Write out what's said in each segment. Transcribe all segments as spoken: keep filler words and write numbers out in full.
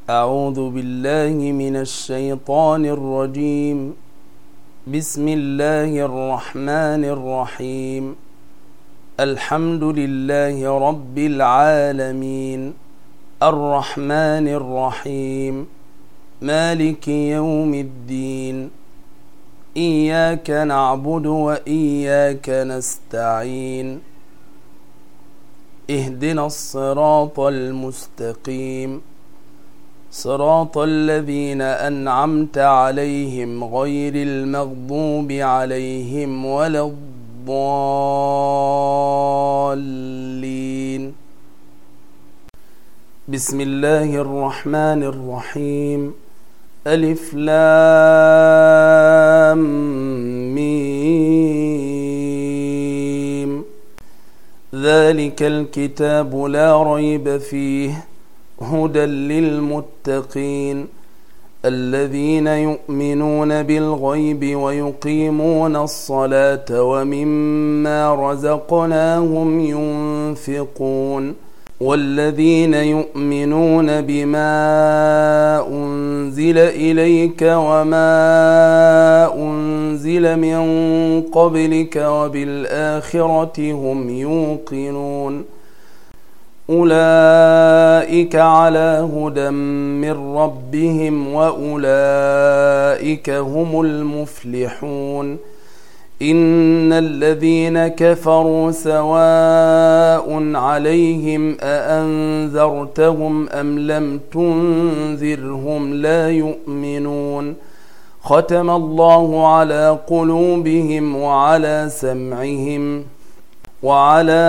أعوذ بالله من الشيطان الرجيم. بسم الله الرحمن الرحيم. الحمد لله رب العالمين، الرحمن الرحيم، مالك يوم الدين، إياك نعبد وإياك نستعين، اهدنا الصراط المستقيم، صراط الذين أنعمت عليهم غير المغضوب عليهم ولا الضالين. بسم الله الرحمن الرحيم. ألف لام ميم. ذلك الكتاب لا ريب فيه هدى للمتقين الذين يؤمنون بالغيب ويقيمون الصلاة ومما رزقناهم ينفقون والذين يؤمنون بما أنزل إليك وما أنزل من قبلك وبالآخرة هم يوقنون أولئك على هدى من ربهم وأولئك هم المفلحون. إن الذين كفروا سواء عليهم أأنذرتهم أم لم تنذرهم لا يؤمنون. ختم الله على قلوبهم وعلى سمعهم وعلى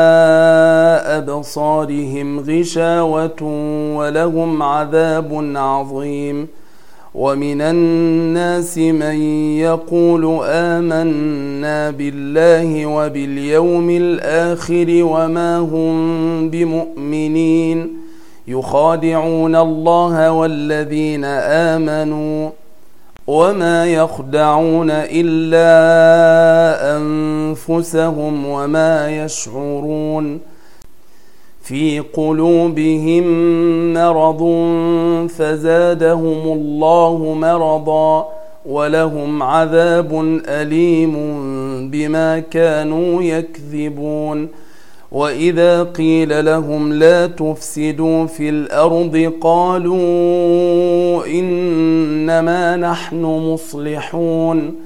أبصارهم غشاوة ولهم عذاب عظيم. ومن الناس من يقول آمنا بالله وباليوم الآخر وما هم بمؤمنين يخادعون الله والذين آمنوا وما يخدعون إلا أنفسهم وما يشعرون. في قلوبهم مرض فزادهم الله مرضا ولهم عذاب أليم بما كانوا يكذبون. وإذا قيل لهم لا تفسدوا في الأرض قالوا إنما نحن مصلحون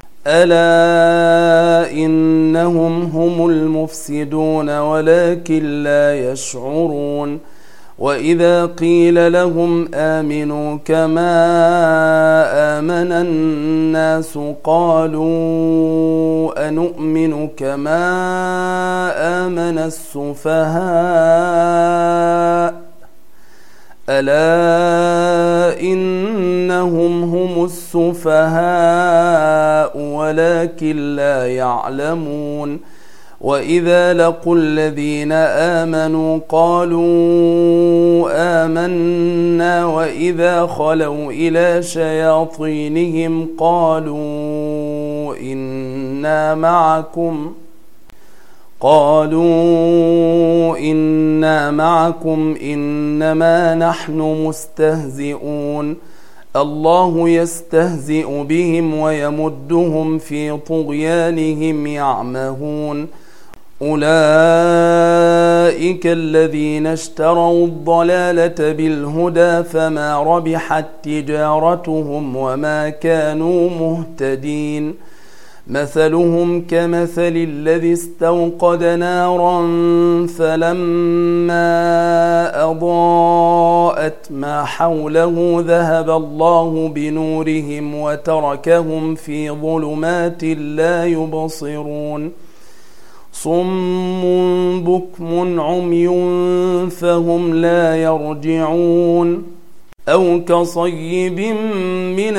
ألا إنهم هم المفسدون ولكن لا يشعرون. وإذا قيل لهم آمنوا كما آمن الناس قالوا أنؤمن كما آمن السفهاء ألا إنهم هم السفهاء ولكن لا يعلمون. وإذا لقوا الذين آمنوا قالوا آمنا وإذا خلوا إلى شياطينهم قالوا إنا معكم قالوا إنا معكم إنما نحن مستهزئون. الله يستهزئ بهم ويمدهم في طغيانهم يعمهون. أولئك الذين اشتروا الضلالة بالهدى فما ربحت تجارتهم وما كانوا مهتدين. مثلهم كمثل الذي استوقد نارا فلما أضاءت ما حوله ذهب الله بنورهم وتركهم في ظلمات لا يبصرون. صم بكم عمي فهم لا يرجعون. أو كصيب من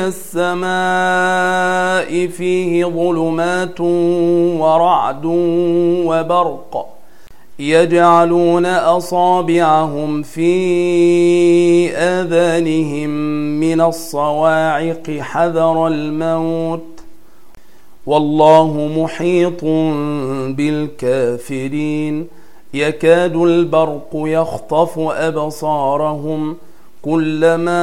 السماء فيه ظلمات ورعد وبرق يجعلون أصابعهم في آذانهم من الصواعق حذر الموت والله محيط بالكافرين. يكاد البرق يخطف أبصارهم كلما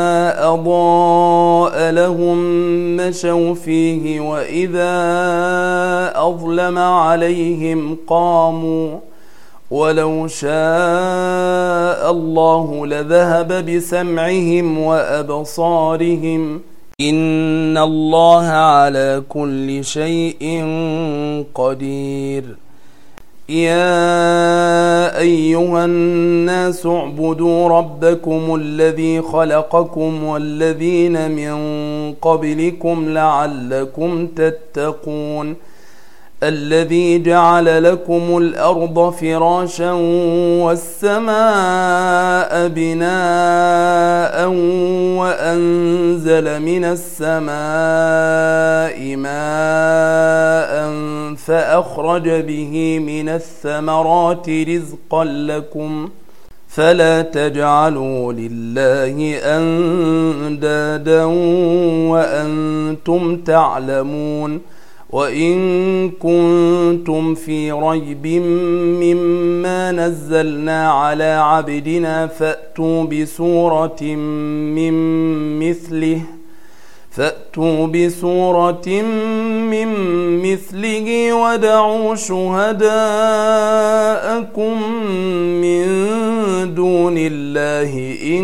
أضاء لهم مشوا فيه وإذا أظلم عليهم قاموا ولو شاء الله لذهب بسمعهم وأبصارهم إن الله على كل شيء قدير. يا أيها الناس اعبدوا ربكم الذي خلقكم والذين من قبلكم لعلكم تتقون الذي جعل لكم الأرض فراشا والسماء بناء وأنزل من السماء ماء فأخرج به من الثمرات رزقا لكم فلا تجعلوا لله أندادا وأنتم تعلمون. وإن كنتم في ريب مما نزلنا على عبدنا فأتوا بسورة من مثله فأتوا بسورة من مثله ودعوا شهداءكم من دون الله إن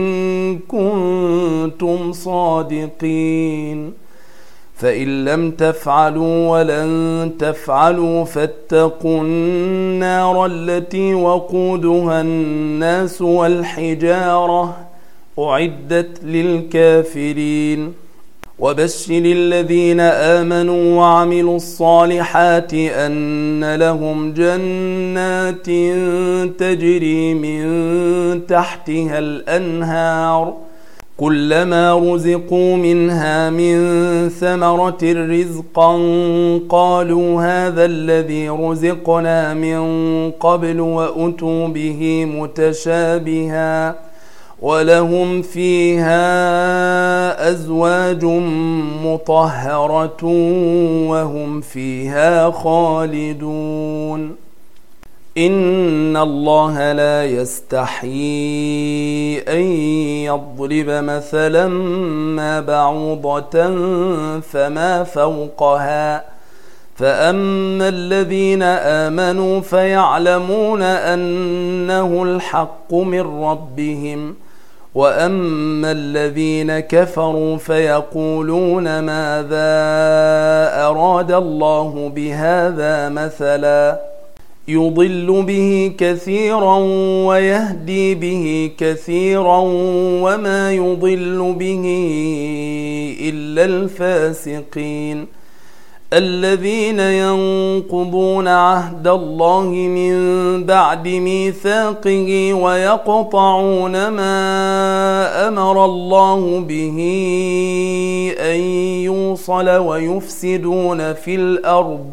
كنتم صادقين. فإن لم تفعلوا ولن تفعلوا فاتقوا النار التي وقودها الناس والحجارة أعدت للكافرين. وبشر الذين آمنوا وعملوا الصالحات أن لهم جنات تجري من تحتها الأنهار كلما رزقوا منها من ثمرة رزقا قالوا هذا الذي رزقنا من قبل وأتوا به متشابها ولهم فيها أزواج مطهرة وهم فيها خالدون. إن الله لا يستحيي أن يضرب مثلا ما بعوضة فما فوقها فأما الذين آمنوا فيعلمون أنه الحق من ربهم وأما الذين كفروا فيقولون ماذا أراد الله بهذا مثلا يضل به كثيرا ويهدي به كثيرا وما يضل به إلا الفاسقين الذين ينقضون عهد الله من بعد ميثاقه ويقطعون ما أمر الله به أن يوصل ويفسدون في الأرض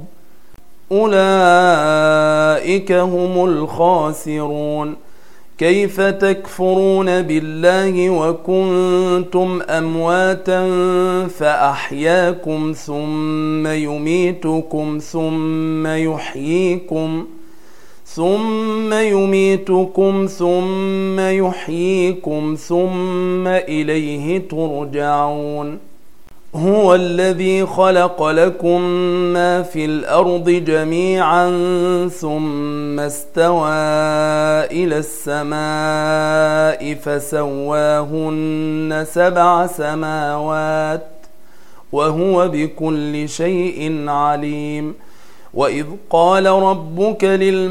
أولئك هم الخاسرون. كيف تكفرون بالله وكنتم أمواتا فأحياكم ثم يميتكم ثم يحييكم ثم يميتكم ثم يحييكم ثم إليه ترجعون. هو الذي خلق لكم ما في الأرض جميعا ثم استوى إلى السماء فسواهن سبع سماوات وهو بكل شيء عليم. وإذ قال ربك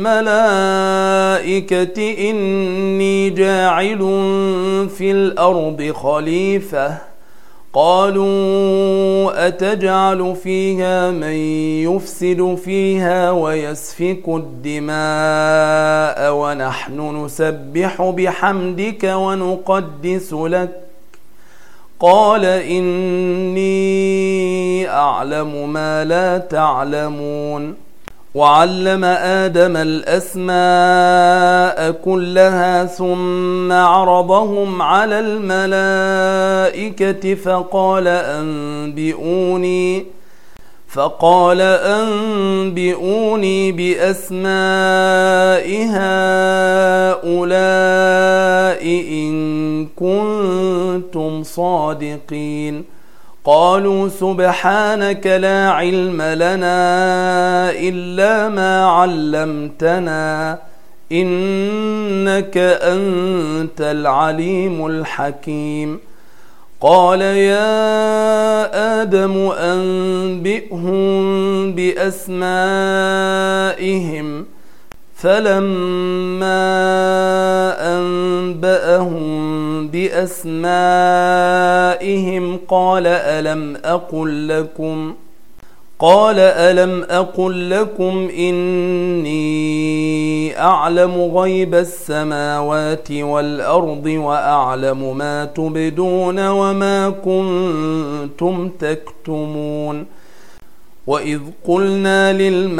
للملائكة إني جاعل في الأرض خليفة قالوا أتجعل فيها من يفسد فيها ويسفك الدماء ونحن نسبح بحمدك ونقدس لك قال إني أعلم ما لا تعلمون. وعلم آدم الأسماء كلها ثم عرضهم على الملائكة فقال أنبئوني فقال أنبئوني بأسماء هؤلاء إن كنتم صادقين. قالوا سبحانك لا علم لنا إلا ما علمتنا إنك أنت العليم الحكيم. قال يا آدم أنبئهم بأسمائهم. فلما أنبأهم بأسمائهم قال ألم أقل لكم قال ألم أقل لكم إني أعلم غيب السماوات والأرض وأعلم ما تبدون وما كنتم تكتمون. وإذ قلنا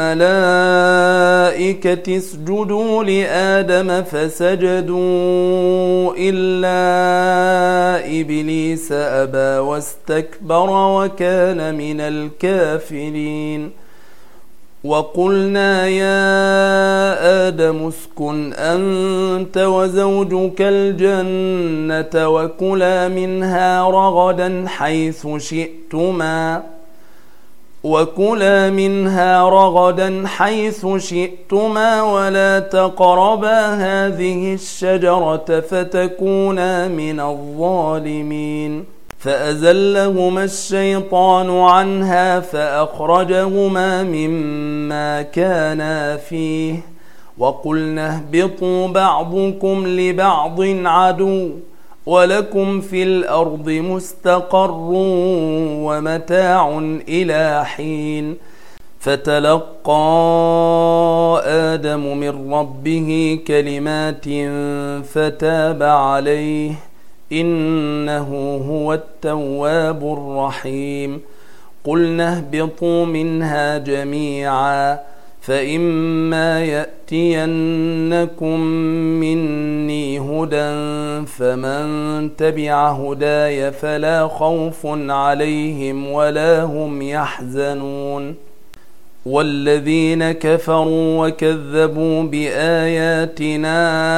للملائكة اسجدوا لآدم فسجدوا إلا إبليس أبى واستكبر وكان من الكافرين. وقلنا يا آدم اسكن أنت وزوجك الجنة وكلا منها رغدا حيث شئتما وكلا منها رغدا حيث شئتما ولا تقربا هذه الشجرة فتكونا من الظالمين. فأزلهما الشيطان عنها فأخرجهما مما كانا فيه وقلنا اهبطوا بعضكم لبعض عدو ولكم في الأرض مستقر ومتاع إلى حين. فتلقى آدم من ربه كلمات فتاب عليه إنه هو التواب الرحيم. قلنا اهبطوا منها جميعا فإما يأتينكم مني هدى فمن تبع هداي فلا خوف عليهم ولا هم يحزنون. والذين كفروا وكذبوا بآياتنا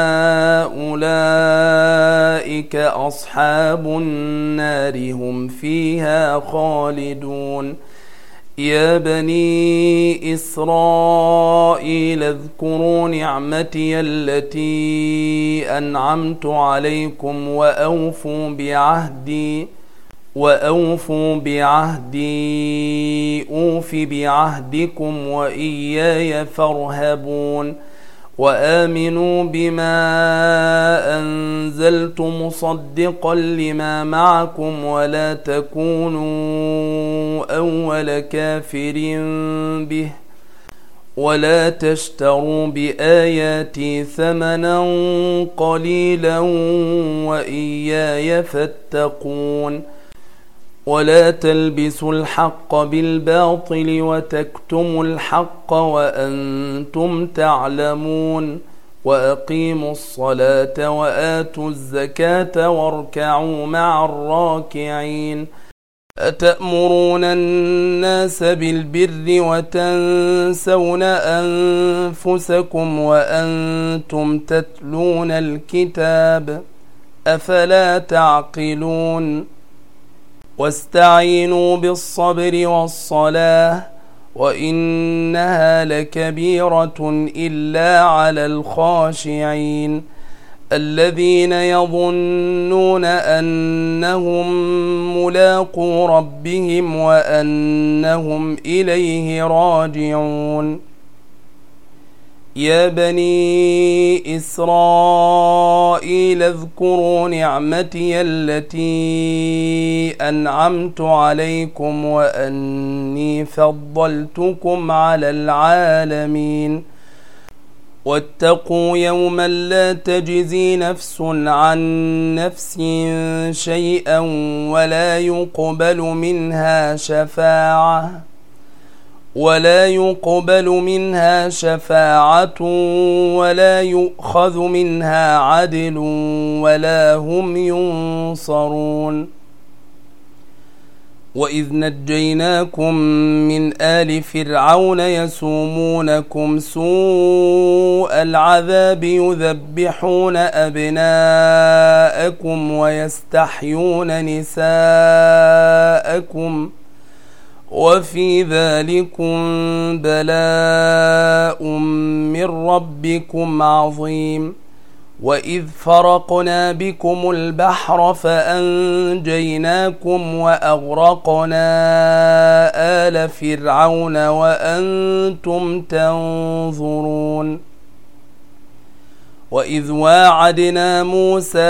أولئك أصحاب النار هم فيها خالدون. يا بني إسرائيل اذكروا نعمتي التي أنعمت عليكم وأوفوا بعهدي وأوفوا بعهدي أوف بعهدكم وإياي فارهبون. وآمنوا بما أنزلت مصدقا لما معكم ولا تكونوا أول كافر به ولا تشتروا بآياتي ثمنا قليلا وإياي فاتقون. ولا تلبسوا الحق بالباطل وتكتموا الحق وأنتم تعلمون. وأقيموا الصلاة وآتوا الزكاة واركعوا مع الراكعين. أتأمرون الناس بالبر وتنسون أنفسكم وأنتم تتلون الكتاب أفلا تعقلون. واستعينوا بالصبر والصلاة وإنها لكبيرة إلا على الخاشعين الذين يظنون أنهم ملاقو ربهم وأنهم إليه راجعون. يا بني إسرائيل اذكروا نعمتي التي أنعمت عليكم وأني فضلتكم على العالمين. واتقوا يوما لا تجزي نفس عن نفس شيئا ولا يقبل منها شفاعة ولا يقبل منها شفاعة ولا يؤخذ منها عدل ولا هم ينصرون. وإذ نجيناكم من آل فرعون يسومونكم سوء العذاب يذبحون أبناءكم ويستحيون نساءكم وفي ذلكم بلاء من ربكم عظيم. وإذ فرقنا بكم البحر فأنجيناكم وأغرقنا آل فرعون وأنتم تنظرون. وإذ واعدنا موسى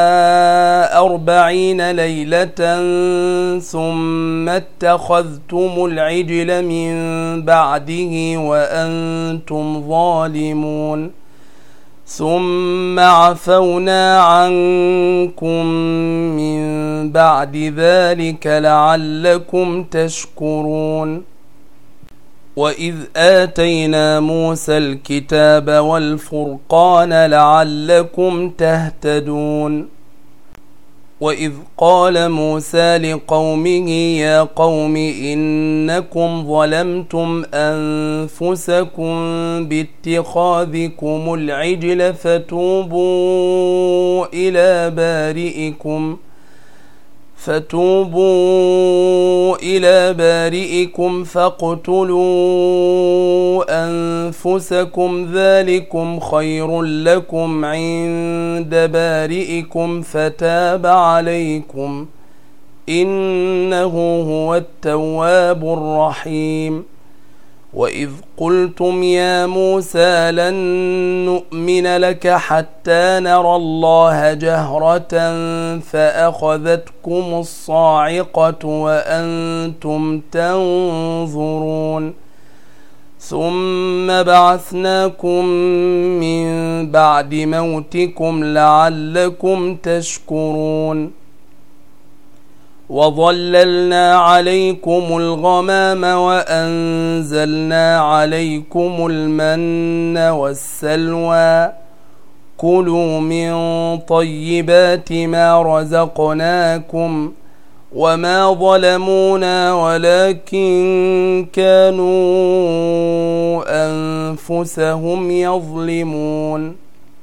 أربعين ليلة ثم اتخذتم العجل من بعده وأنتم ظالمون ثم عفونا عنكم من بعد ذلك لعلكم تشكرون. وإذ آتينا موسى الكتاب والفرقان لعلكم تهتدون. وإذ قال موسى لقومه يا قوم إنكم ظلمتم أنفسكم باتخاذكم العجل فتوبوا إلى بارئكم فتوبوا إلى بارئكم فاقتلوا أنفسكم ذلكم خير لكم عند بارئكم فتاب عليكم إنه هو التواب الرحيم. وإذ قلتم يا موسى لن نؤمن لك حتى نرى الله جهرة فأخذتكم الصاعقة وأنتم تنظرون ثم بعثناكم من بعد موتكم لعلكم تشكرون. وظللنا عليكم الغمام وأنزلنا عليكم المن والسلوى كلوا من طيبات ما رزقناكم وما ظلمونا ولكن كانوا أنفسهم يظلمون.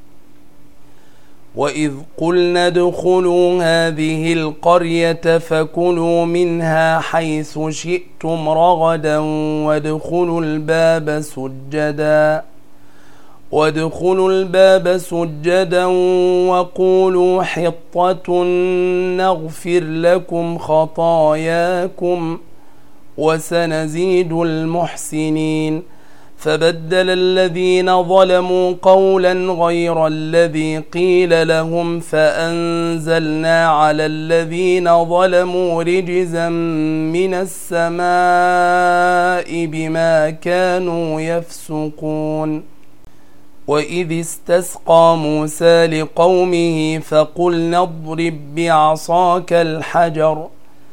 وإذ قلنا ادخلوا هذه القرية فكلوا منها حيث شئتم رغدا وادخلوا الباب سجدا وادخلوا الباب سجدا وقولوا حطة نغفر لكم خطاياكم وسنزيد المحسنين. فبدل الذين ظلموا قولا غير الذي قيل لهم فأنزلنا على الذين ظلموا رجزا من السماء بما كانوا يفسقون. وإذ استسقى موسى لقومه فقلنا اضرب بعصاك الحجر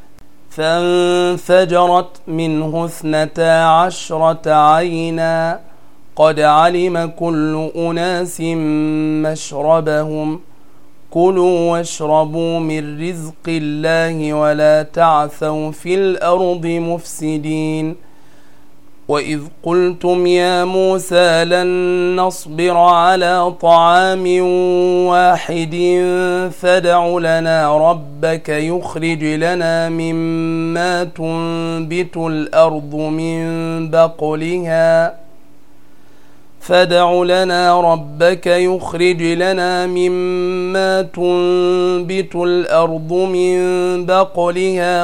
فانفجرت منه اثنتا عشرة عينا قد علم كل أناس مشربهم كلوا واشربوا من رزق الله ولا تعثوا في الأرض مفسدين. وإذ قلتم يا موسى لن نصبر على طعام واحد فادع لنا ربك يخرج لنا مما تنبت الأرض من بقلها فادع لنا ربك يخرج لنا مما تنبت الأرض من بقلها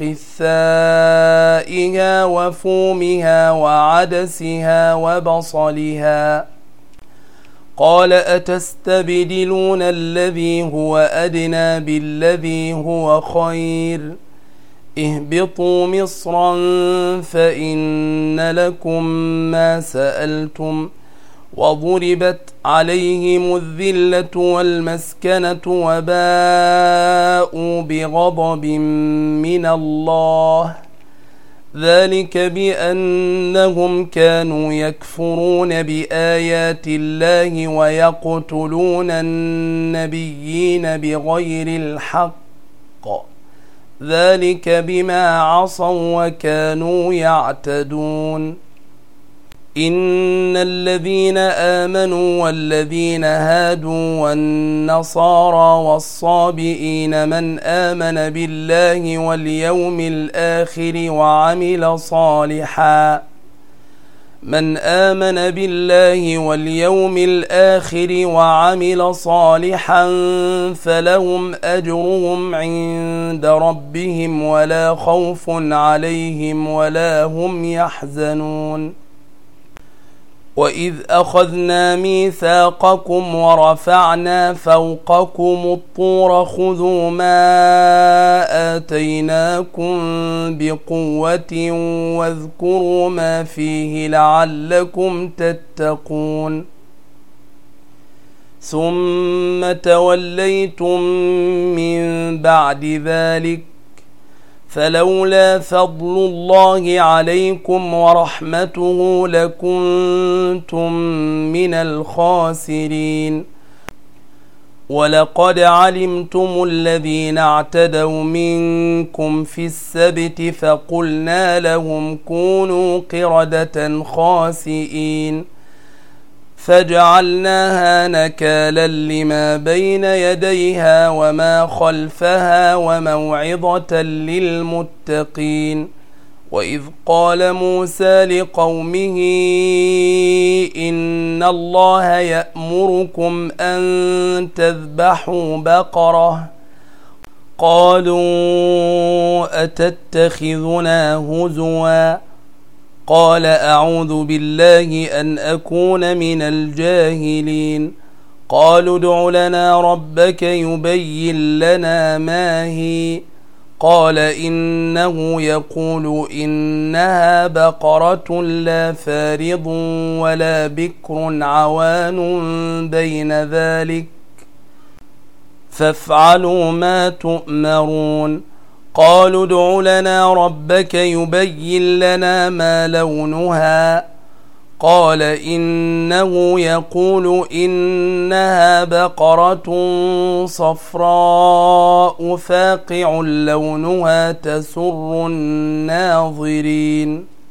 وقثائها وفومها وعدسها وبصلها قال أتستبدلون الذي هو أدنى بالذي هو خير اهبطوا مصرا فإن لكم ما سألتم وضربت عليهم الذلة والمسكنة وباءوا بغضب من الله ذلك بأنهم كانوا يكفرون بآيات الله ويقتلون النبيين بغير الحق ذلك بما عصوا وكانوا يعتدون إن الذين آمنوا والذين هادوا والنصارى والصابئين من آمن بالله واليوم الآخر وعمل صالحا من آمن بالله واليوم الآخر وعمل صالحا فلهم أجرهم عند ربهم ولا خوف عليهم ولا هم يحزنون وإذ أخذنا ميثاقكم ورفعنا فوقكم الطور خذوا ما آتيناكم بقوة واذكروا ما فيه لعلكم تتقون ثم توليتم من بعد ذلك فلولا فضل الله عليكم ورحمته لكنتم من الخاسرين ولقد علمتم الذين اعتدوا منكم في السبت فقلنا لهم كونوا قردة خاسئين فجعلناها نكالا لما بين يديها وما خلفها وموعظة للمتقين وإذ قال موسى لقومه إن الله يأمركم أن تذبحوا بقرة قالوا أتتخذنا هزوا قال أعوذ بالله أن أكون من الجاهلين قالوا ادع لنا ربك يبين لنا ما هي قال إنه يقول إنها بقرة لا فارض ولا بكر عوان بين ذلك فافعلوا ما تؤمرون قالوا ادع لنا ربك يبين لنا ما لونها قال إنه يقول إنها بقرة صفراء فاقع لونها تسر الناظرين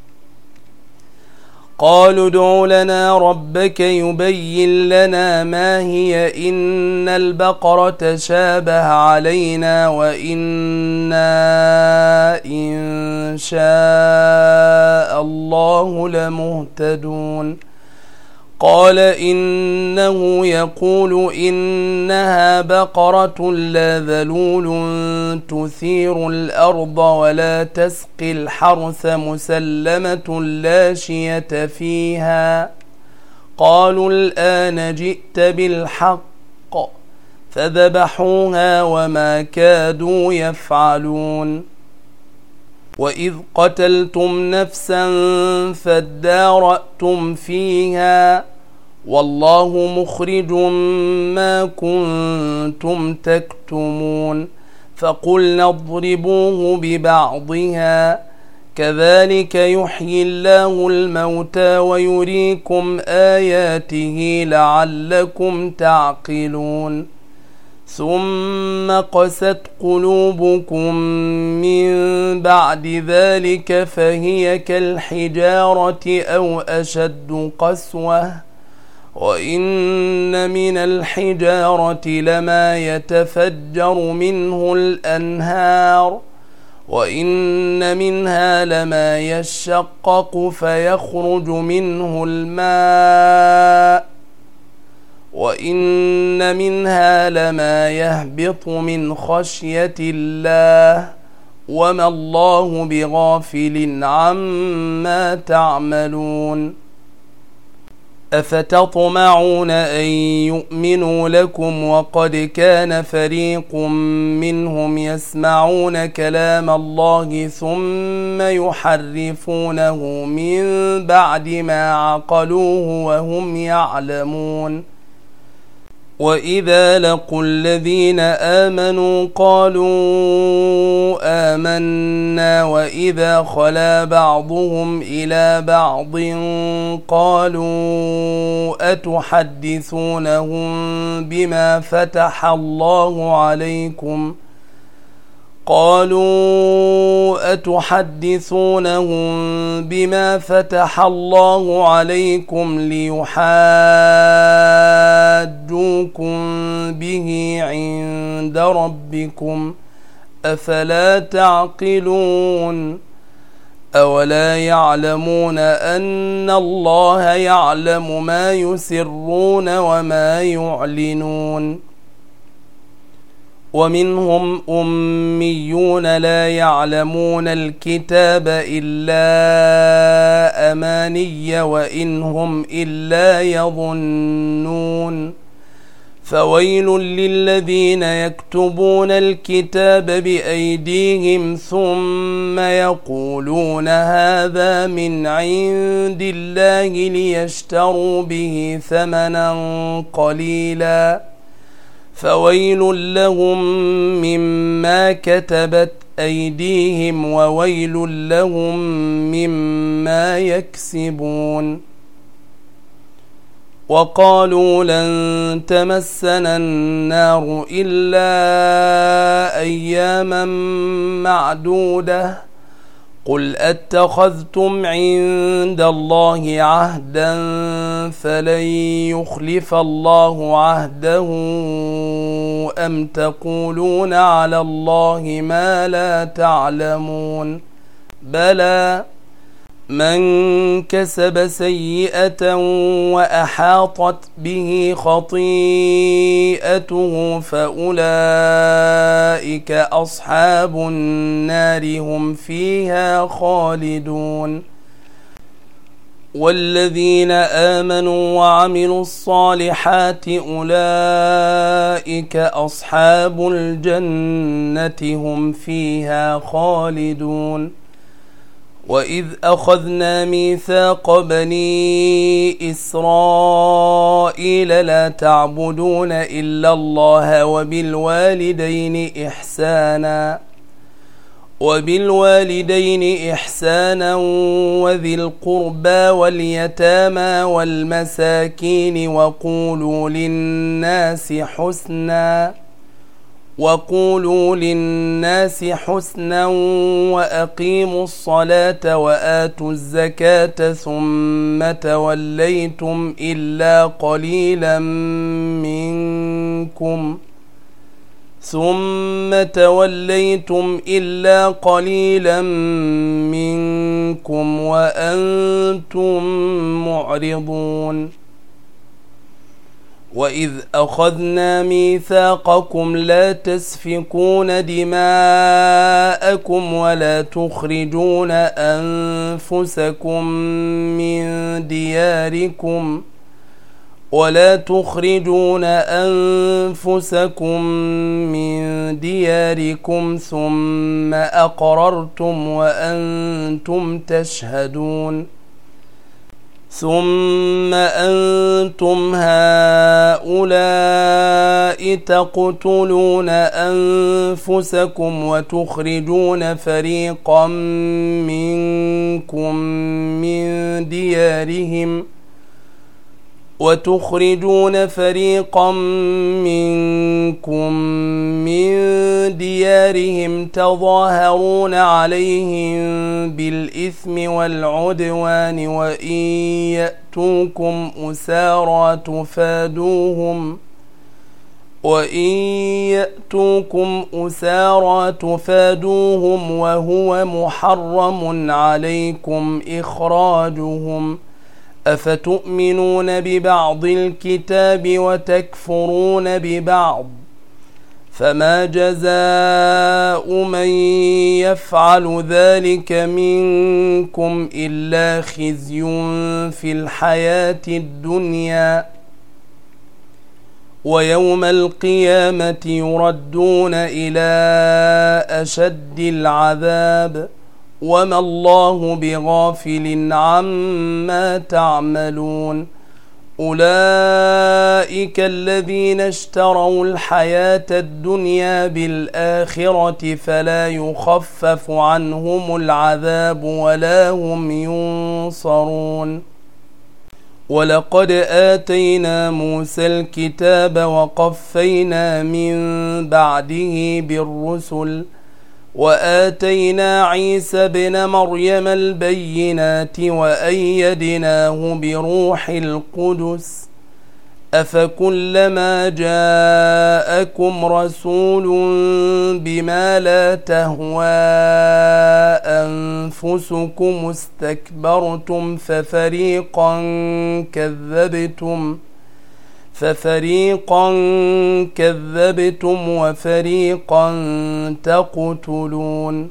قالوا ادع لنا ربك يبين لنا ما هي إن البقرة شابه علينا وإنا إن شاء الله لمهتدون قال إنه يقول إنها بقرة لا ذلول تثير الأرض ولا تسقي الحرث مسلمة لا شية فيها قالوا الآن جئت بالحق فذبحوها وما كادوا يفعلون وإذ قتلتم نفسا فادارأتم فيها والله مخرج ما كنتم تكتمون فقلنا اضربوه ببعضها كذلك يحيي الله الموتى ويريكم آياته لعلكم تعقلون ثم قست قلوبكم من بعد ذلك فهي كالحجارة أو أشد قسوة وإن من الحجارة لما يتفجر منه الأنهار وإن منها لما يشقق فيخرج منه الماء وإن منها لما يهبط من خشية الله وما الله بغافل عما تعملون أفتطمعون أن يؤمنوا لكم وقد كان فريق منهم يسمعون كلام الله ثم يحرفونه من بعد ما عقلوه وهم يعلمون وإذا لقوا الذين آمنوا قالوا آمنا وإذا خلا بعضهم إلى بعض قالوا أتحدثونهم بما فتح الله عليكم قالوا أتحدثونهم بما فتح الله عليكم ليحاجوكم به عند ربكم أفلا تعقلون أولا يعلمون أن الله يعلم ما يسرون وما يعلنون ومنهم أميون لا يعلمون الكتاب إلا أماني وإن هم إلا يظنون فويل للذين يكتبون الكتاب بأيديهم ثم يقولون هذا من عند الله ليشتروا به ثمنا قليلا فويل لهم مما كتبت أيديهم وويل لهم مما يكسبون وقالوا لن تمسنا النار إلا أياما معدودة قل أتخذتم عند الله عهدا فلن يخلف الله عهده أم تقولون على الله ما لا تعلمون بلى من كسب سيئة وأحاطت به خطيئته فأولئك أصحاب النار هم فيها خالدون والذين آمنوا وعملوا الصالحات أولئك أصحاب الجنة هم فيها خالدون وإذ أخذنا ميثاق بني إسرائيل لا تعبدون إلا الله وبالوالدين إحسانا وبالوالدين إحسانا وذي القربى واليتامى والمساكين وقولوا للناس حسنا وقولوا للناس حسنا وأقيموا الصلاة وآتوا الزكاة ثم توليتم إلا قليلا منكم ثم توليتم إلا قليلا منكم وأنتم معرضون وإذ أخذنا ميثاقكم لا تسفكون دماءكم ولا تخرجون أنفسكم من دياركم ولا تخرجون أنفسكم من دياركم ثم أقررتم وأنتم تشهدون ثم أنتم هؤلاء تقتلون أنفسكم وتخرجون فريقا منكم من ديارهم وتخرجون فريقا منكم من ديارهم تظاهرون عليهم بالإثم والعدوان وإن يأتوكم أسارى تفادوهم وإن يأتوكم أسارى تفادوهم وهو محرم عليكم إخراجهم أفتؤمنون ببعض الكتاب وتكفرون ببعض فما جزاء من يفعل ذلك منكم إلا خزي في الحياة الدنيا ويوم القيامة يردون إلى أشد العذاب وما الله بغافل عما تعملون أولئك الذين اشتروا الحياة الدنيا بالآخرة فلا يخفف عنهم العذاب ولا هم ينصرون ولقد آتينا موسى الكتاب وقفينا من بعده بالرسل وآتينا عيسى ابن مريم البينات وأيدناه بروح القدس أفكلما جاءكم رسول بما لا تهوى أنفسكم استكبرتم ففريقا كذبتم ففريقا كذبتم وفريقا تقتلون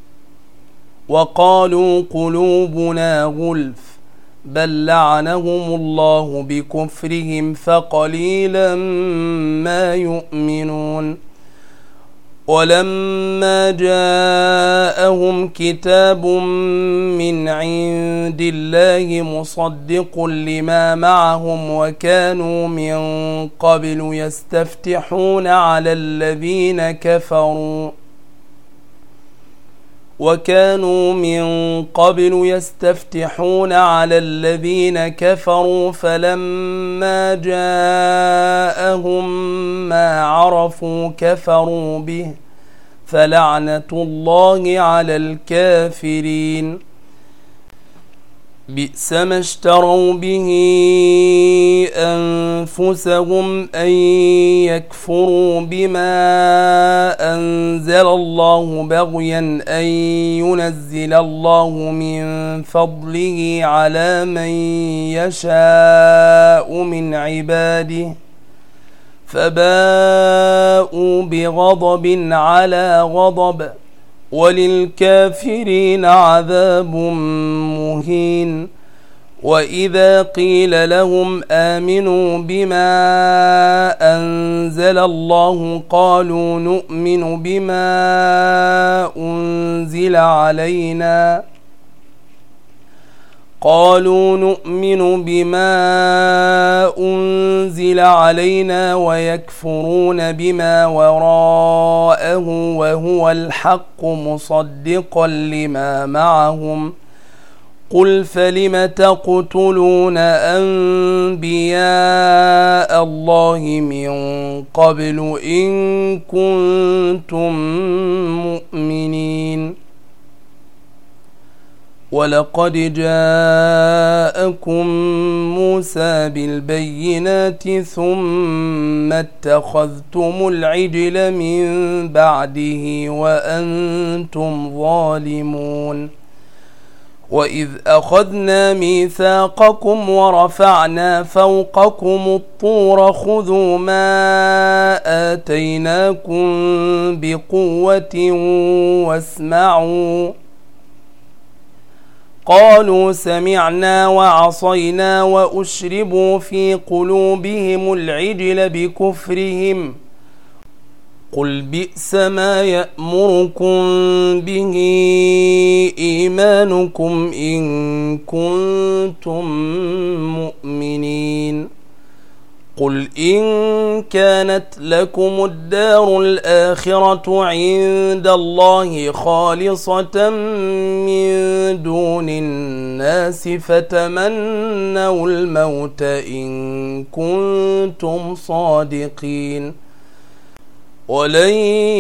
وقالوا قلوبنا غلف بل لعنهم الله بكفرهم فقليلا ما يؤمنون ولما جاءهم كتاب من عند الله مصدق لما معهم وكانوا من قبل يستفتحون على الذين كفروا وكانوا من قبل يستفتحون على الذين كفروا فلما جاءهم ما عرفوا كفروا به فلعنة الله على الكافرين بئس ما اشتروا به أنفسهم أن يكفروا بما أنزل الله بغيا أن ينزل الله من فضله على من يشاء من عباده فباءوا بغضب على غضب وللكافرين عذاب مهين وإذا قيل لهم آمنوا بما أنزل الله قالوا نؤمن بما أنزل علينا قالوا نؤمن بما أنزل علينا ويكفرون بما وراءه وهو الحق مصدقا لما معهم قل فلم تقتلون أنبياء الله من قبل إن كنتم مؤمنين ولقد جاءكم موسى بالبينات ثم اتخذتم العجل من بعده وأنتم ظالمون وإذ أخذنا ميثاقكم ورفعنا فوقكم الطور خذوا ما آتيناكم بقوة واسمعوا قالوا سمعنا وعصينا وأشربوا في قلوبهم العجل بكفرهم قل بئس ما يأمركم به إيمانكم إن كنتم مؤمنين قل إن كانت لكم الدار الآخرة عند الله خالصة من دون الناس فتمنوا الموت إن كنتم صادقين ولن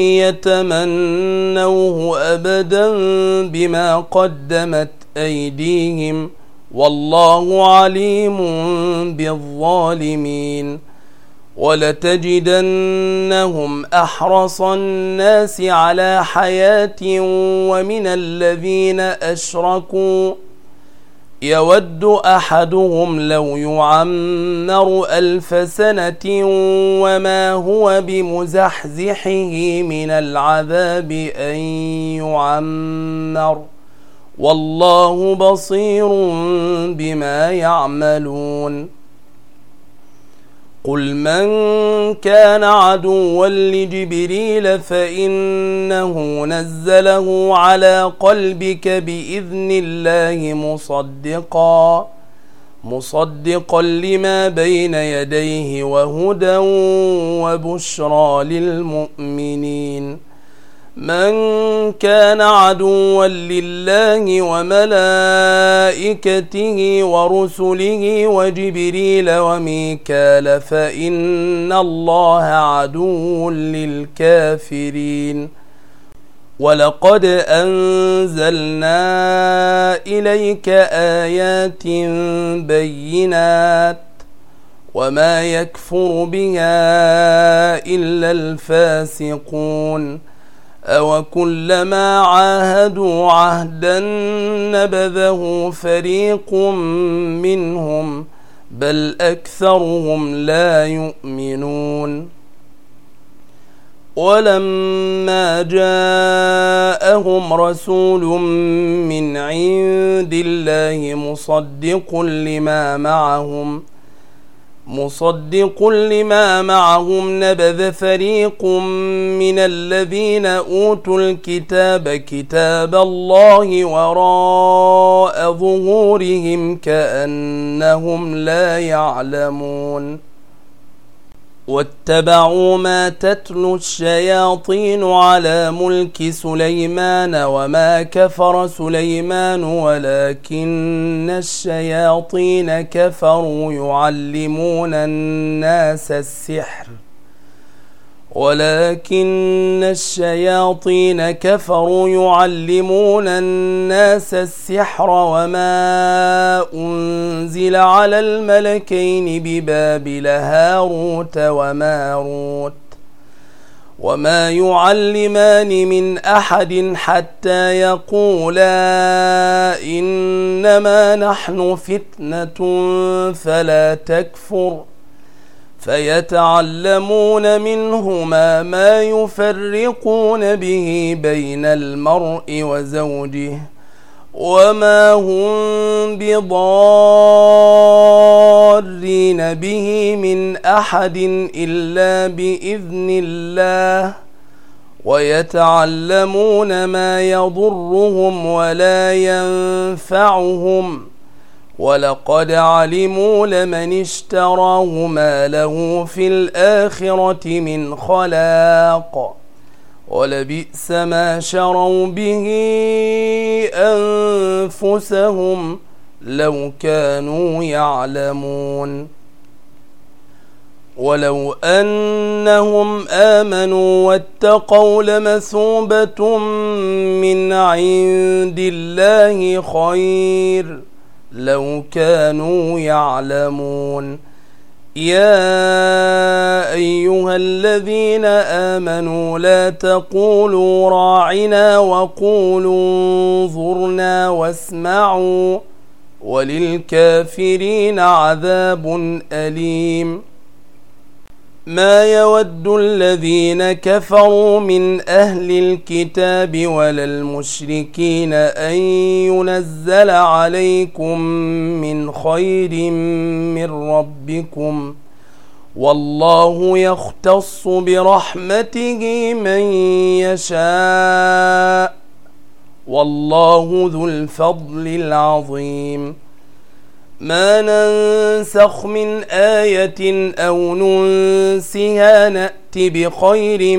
يتمنوه أبدا بما قدمت أيديهم والله عليم بالظالمين ولتجدنهم أحرص الناس على حياة ومن الذين أشركوا يود أحدهم لو يعمر ألف سنة وما هو بمزحزحه من العذاب أن يعمر والله بصير بما يعملون قل من كان عدوا لجبريل فإنه نزله على قلبك بإذن الله مصدقا مصدقا لما بين يديه وهدى وبشرى للمؤمنين من كان عدوا لله وملائكته ورسله وجبريل وميكال فإن الله عدو للكافرين ولقد أنزلنا إليك آيات بينات وما يكفر بها إلا الفاسقون أوكلما عاهدوا عهدا نبذه فريق منهم بل أكثرهم لا يؤمنون ولما جاءهم رسول من عند الله مصدق لما معهم مصدق لما معهم نبذ فريق من الذين أوتوا الكتاب كتاب الله وراء ظهورهم كأنهم لا يعلمون واتبعوا ما تتلو الشياطين على ملك سليمان وما كفر سليمان ولكن الشياطين كفروا يعلمون الناس السحر ولكن الشياطين كفروا يعلمون الناس السحر وما أنزل على الملكين ببابل هاروت وماروت وما يعلمان من أحد حتى يقولا إنما نحن فتنة فلا تكفر فيتعلمون منهما ما يفرقون به بين المرء وزوجه وما هم بضارين به من أحد إلا بإذن الله ويتعلمون ما يضرهم ولا ينفعهم ولقد علموا لمن اشتراه ما له في الآخرة من خلاق ولبئس ما شروا به أنفسهم لو كانوا يعلمون ولو أنهم آمنوا واتقوا لمثوبة من عند الله خير لو كانوا يعلمون يا أيها الذين آمنوا لا تقولوا راعنا وقولوا انظرنا واسمعوا وللكافرين عذاب أليم ما يود الذين كفروا من أهل الكتاب ولا المشركين أن ينزل عليكم من خير من ربكم والله يختص برحمته من يشاء والله ذو الفضل العظيم ما ننسخ من آية أو ننسها نأت بخير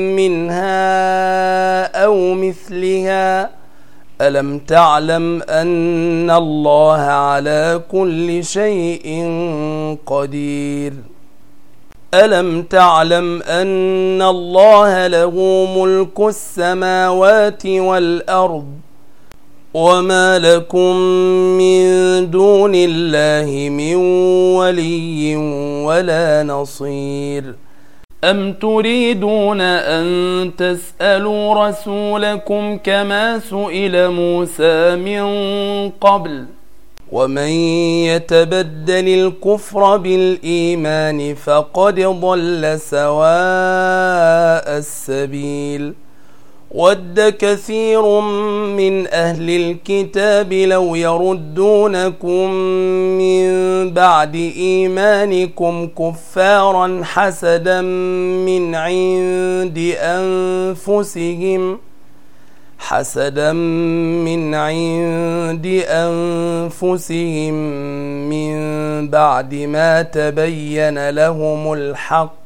منها أو مثلها ألم تعلم أن الله على كل شيء قدير ألم تعلم أن الله له ملك السماوات والأرض وما لكم من دون الله من ولي ولا نصير أم تريدون أن تسألوا رسولكم كما سئل موسى من قبل ومن يتبدل الكفر بالإيمان فقد ضل سواء السبيل ود كثير من أهل الكتاب لو يردونكم من بعد إيمانكم كفارا حسدا من عند أنفسهم حسدا من عند أنفسهم من بعد ما تبين لهم الحق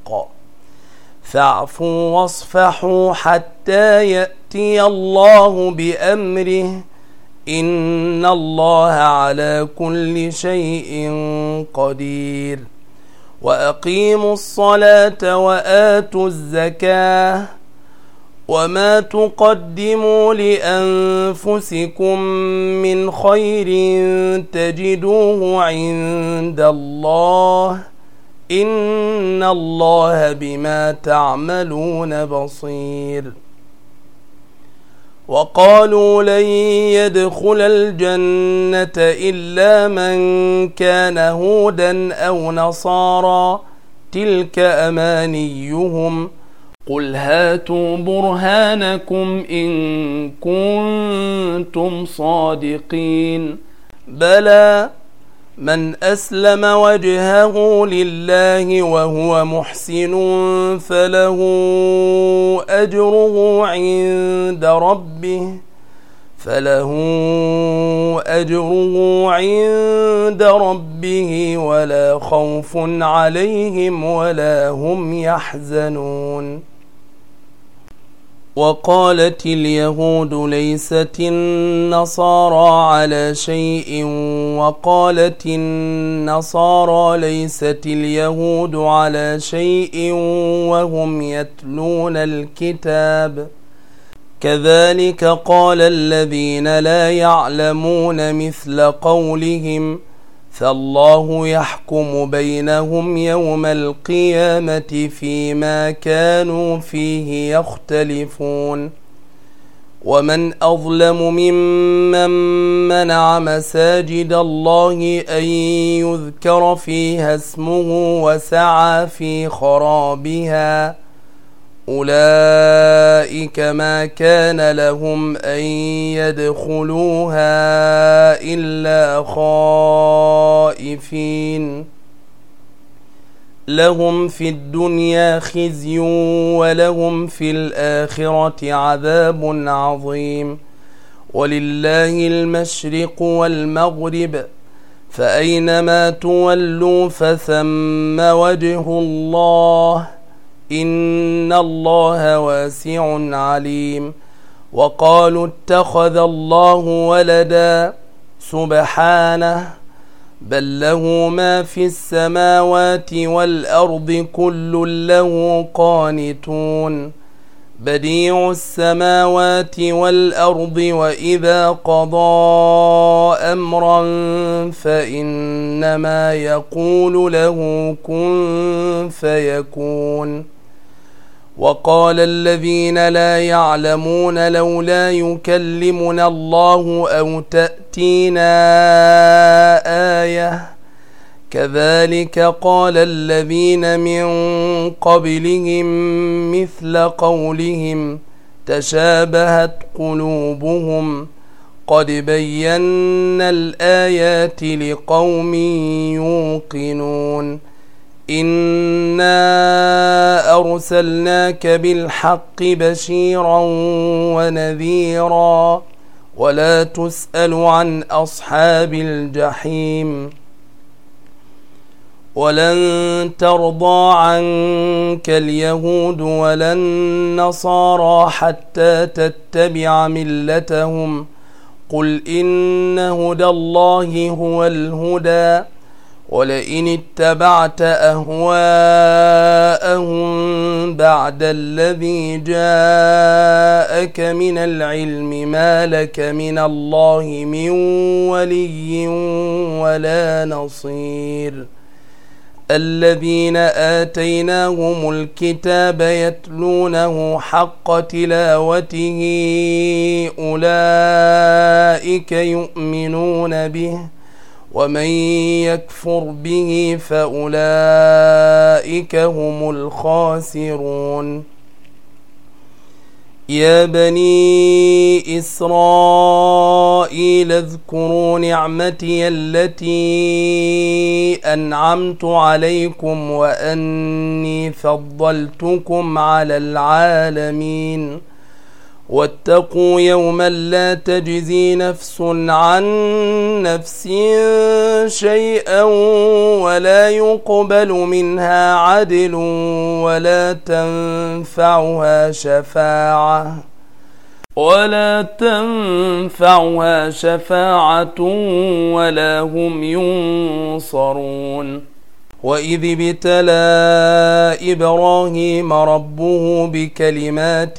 فاعفوا واصفحوا حتى يأتي الله بأمره إن الله على كل شيء قدير وأقيموا الصلاة وآتوا الزكاة وما تقدموا لأنفسكم من خير تجدوه عند الله إن الله بما تعملون بصير. وقالوا لن يدخل الجنة إلا من كان هودا أو نصارى تلك أمانيهم قل هاتوا برهانكم إن كنتم صادقين بلى من أسلم وجهه لله وهو محسن فله أجره عند ربه فله أجره عند ربه ولا خوف عليهم ولا هم يحزنون. وقالت اليهود ليست النصارى على شيء وقالت النصارى ليست اليهود على شيء وهم يتلون الكتاب كذلك قال الذين لا يعلمون مثل قولهم فالله يحكم بينهم يوم القيامة فيما كانوا فيه يختلفون. ومن أظلم ممن منع مساجد الله أن يذكر فيها اسمه وسعى في خرابها أولئك ما كان لهم أن يدخلوها إلا خائفين لهم في الدنيا خزي ولهم في الآخرة عذاب عظيم. ولله المشرق والمغرب فأينما تولوا فثم وجه الله إن الله واسع عليم. وقالوا اتخذ الله ولدا سبحانه بل له ما في السماوات والأرض كل له قانتون بديع السماوات والأرض وإذا قضى أمرا فإنما يقول له كن فيكون. وقال الذين لا يعلمون لولا يكلمنا الله أو تأتينا آية كذلك قال الذين من قبلهم مثل قولهم تشابهت قلوبهم قد بينا الآيات لقوم يوقنون. إنا أرسلناك بالحق بشيرا ونذيرا ولا تسأل عن أصحاب الجحيم. ولن ترضى عنك اليهود ولا النصارى حتى تتبع ملتهم قل إن هدى الله هو الهدى ولئن اتبعت أهواءهم بعد الذي جاءك من العلم ما لك من الله من ولي ولا نصير. الذين آتيناهم الكتاب يتلونه حق تلاوته أولئك يؤمنون به ومن يكفر به فأولئك هم الخاسرون. يا بني إسرائيل اذكروا نعمتي التي أنعمت عليكم وأني فضلتكم على العالمين. واتقوا يوما لا تجزي نفس عن نفس شيئا ولا يقبل منها عدل ولا تنفعها شفاعة ولا تنفعها شفاعة ولا هم ينصرون. وإذ ابتلى إبراهيم ربه بكلمات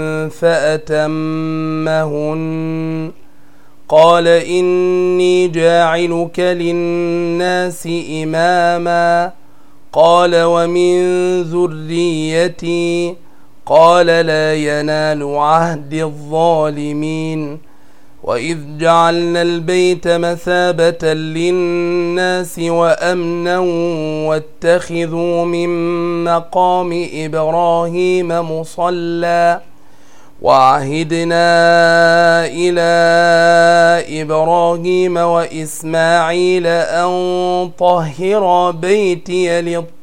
فأتمهن قال إني جاعلك للناس إماما قال ومن ذريتي قال لا ينال عهد الظالمين وإذ جعلنا البيت مثابة للناس وأمنا واتخذوا من مقام إبراهيم مصلى وعهدنا إلى إبراهيم وإسماعيل أن طهر بيتي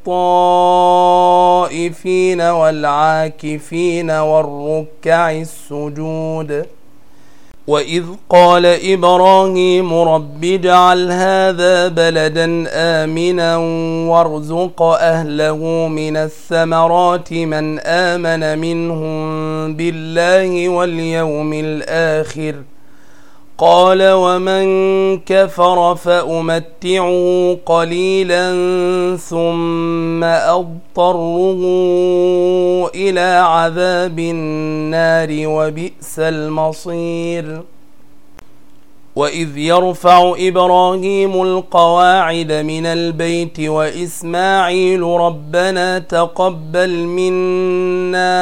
للطائفين والعاكفين والركع السجود وإذ قال إبراهيم رب اجعل هذا بلدا آمنا وارزق أهله من الثمرات من آمن منهم بالله واليوم الآخر قال ومن كفر فأمتعه قليلا ثم أضطره إلى عذاب النار وبئس المصير وإذ يرفع إبراهيم القواعد من البيت وإسماعيل ربنا تقبل منا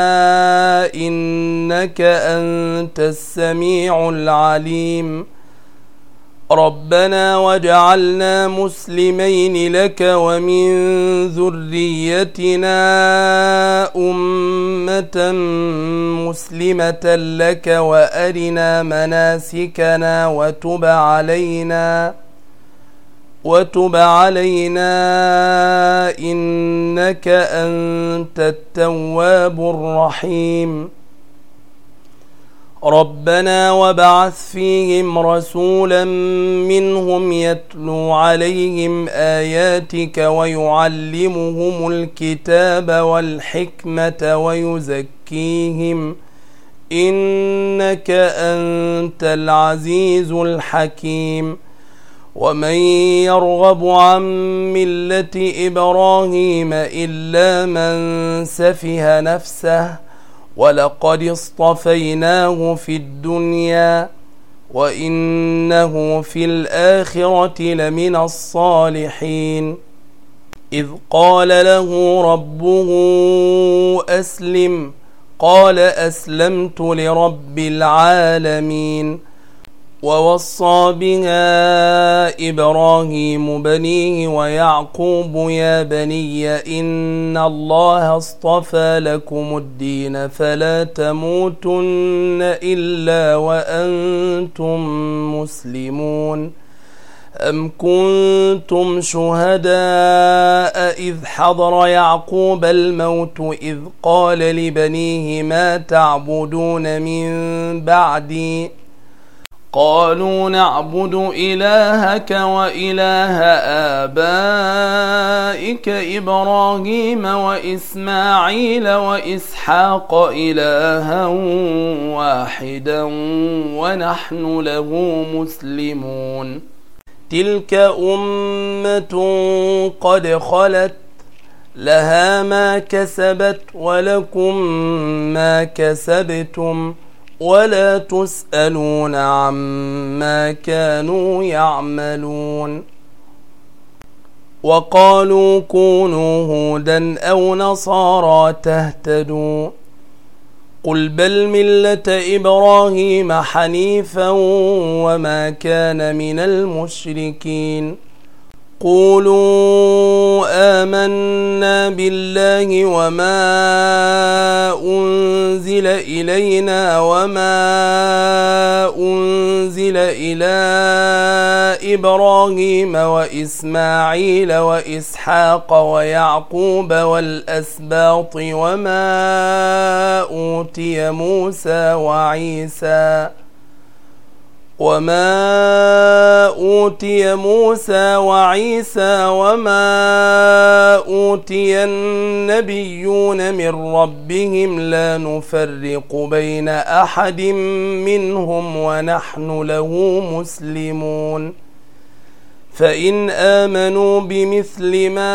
إنك أنت السميع العليم ربنا وجعلنا مسلمين لك ومن ذريتنا أمة مسلمة لك وأرنا مناسكنا وتب علينا وتب علينا إنك أنت التواب الرحيم ربنا وابعث فيهم رسولا منهم يتلو عليهم آياتك ويعلمهم الكتاب والحكمة ويزكيهم إنك أنت العزيز الحكيم ومن يرغب عن ملة إبراهيم إلا من سفه نفسه ولقد اصطفيناه في الدنيا وإنه في الآخرة لمن الصالحين إذ قال له ربه أسلم قال أسلمت لرب العالمين ووصى بها إبراهيم بنيه ويعقوب يا بني إن الله اصطفى لكم الدين فلا تموتن إلا وأنتم مسلمون أم كنتم شهداء إذ حضر يعقوب الموت إذ قال لبنيه ما تعبدون من بعدي قالوا نعبد إلهك وإله آبائك إبراهيم وإسماعيل وإسحاق إلها واحدا ونحن له مسلمون تلك أمة قد خلت لها ما كسبت ولكم ما كسبتم ولا تسألون عما كانوا يعملون وقالوا كونوا هودا أو نصارى تهتدوا قل بل ملة إبراهيم حنيفا وما كان من المشركين قولوا آمنا بالله وما أنزل إلينا وما أنزل إلى إبراهيم وإسماعيل وإسحاق ويعقوب والأسباط وما أوتي موسى وعيسى وما أوتي موسى وعيسى وما أوتي النبيون من ربهم لا نفرق بين أحد منهم ونحن له مسلمون فإن آمنوا بمثل ما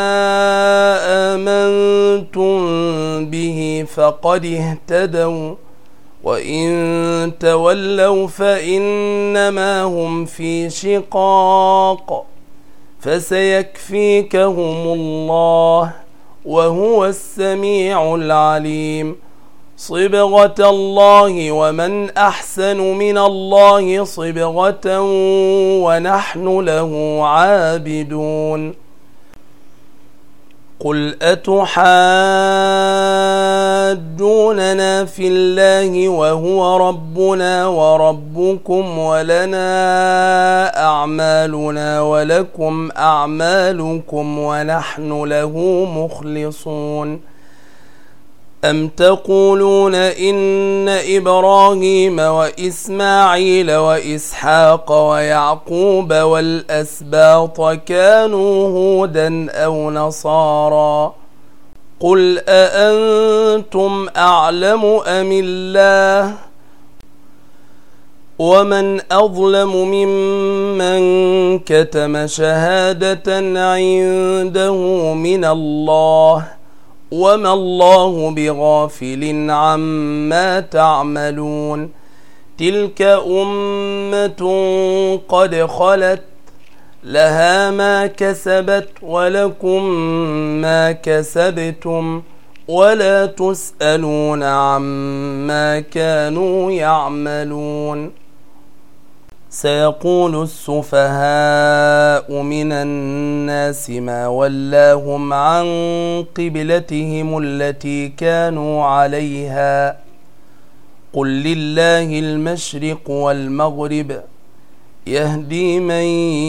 آمنتم به فقد اهتدوا وإن تولوا فإنما هم في شقاق فسيكفيكهم الله وهو السميع العليم صبغة الله ومن أحسن من الله صبغة ونحن له عابدون قل أتحاجوننا في الله وهو ربنا وربكم ولنا أعمالنا ولكم أعمالكم ونحن له مخلصون أم تقولون إن إبراهيم وإسماعيل وإسحاق ويعقوب والأسباط كانوا هودا أو نصارى قل أأنتم أعلم أم الله ومن أظلم ممن كتم شهادة عنده من الله وما الله بغافل عما تعملون تلك أمة قد خلت لها ما كسبت ولكم ما كسبتم ولا تسألون عما كانوا يعملون سيقول السفهاء من الناس ما ولاهم عن قبلتهم التي كانوا عليها قل لله المشرق والمغرب يهدي من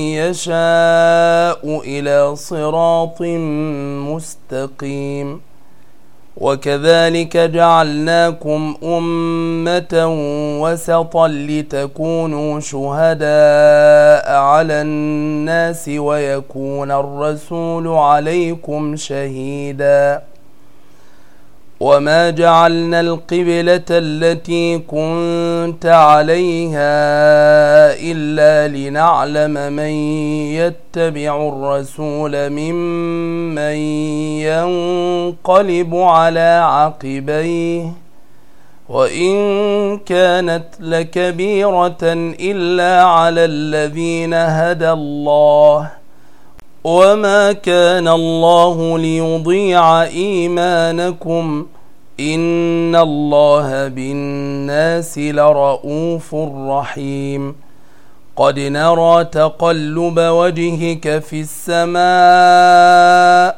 يشاء إلى صراط مستقيم وكذلك جعلناكم أمة وسطا لتكونوا شهداء على الناس ويكون الرسول عليكم شهيدا وما جعلنا القبلة التي كنت عليها إلا لنعلم من يتبع الرسول ممن ينقلب على عقبيه وإن كانت لكبيرة إلا على الذين هدى الله وما كان الله ليضيع إيمانكم إن الله بالناس لرؤوف رحيم قد نرى تقلب وجهك في السماء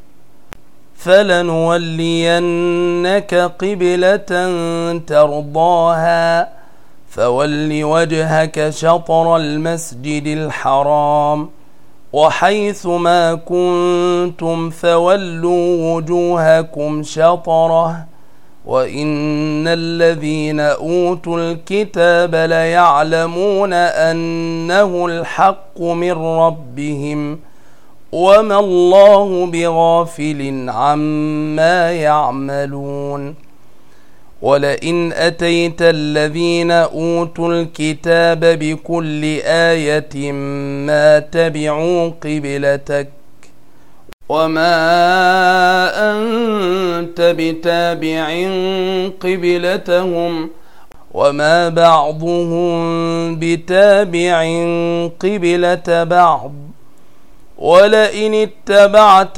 فلنولينك قبلة ترضاها فول وجهك شطر المسجد الحرام وحيث ما كنتم فولوا وجوهكم شطره وإن الذين أوتوا الكتاب ليعلمون أنه الحق من ربهم وما الله بغافل عما يعملون ولئن أتيت الذين أوتوا الكتاب بكل آية ما تبعوا قبلتك وما أنت بتابع قبلتهم وما بعضهم بتابع قبلة بعض ولئن اتبعت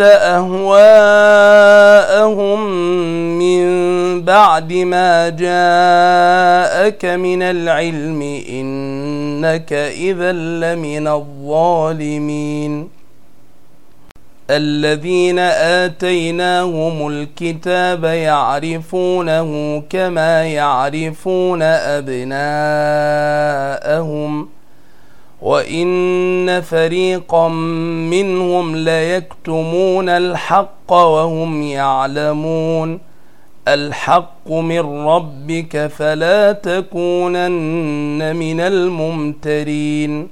أهواءهم من بعد ما جاءك من العلم إنك إذا لمن الظالمين الذين آتيناهم الكتاب يعرفونه كما يعرفون أبناءهم وإن فريقا منهم ليكتمون الحق وهم يعلمون الحق من ربك فلا تكونن من الممترين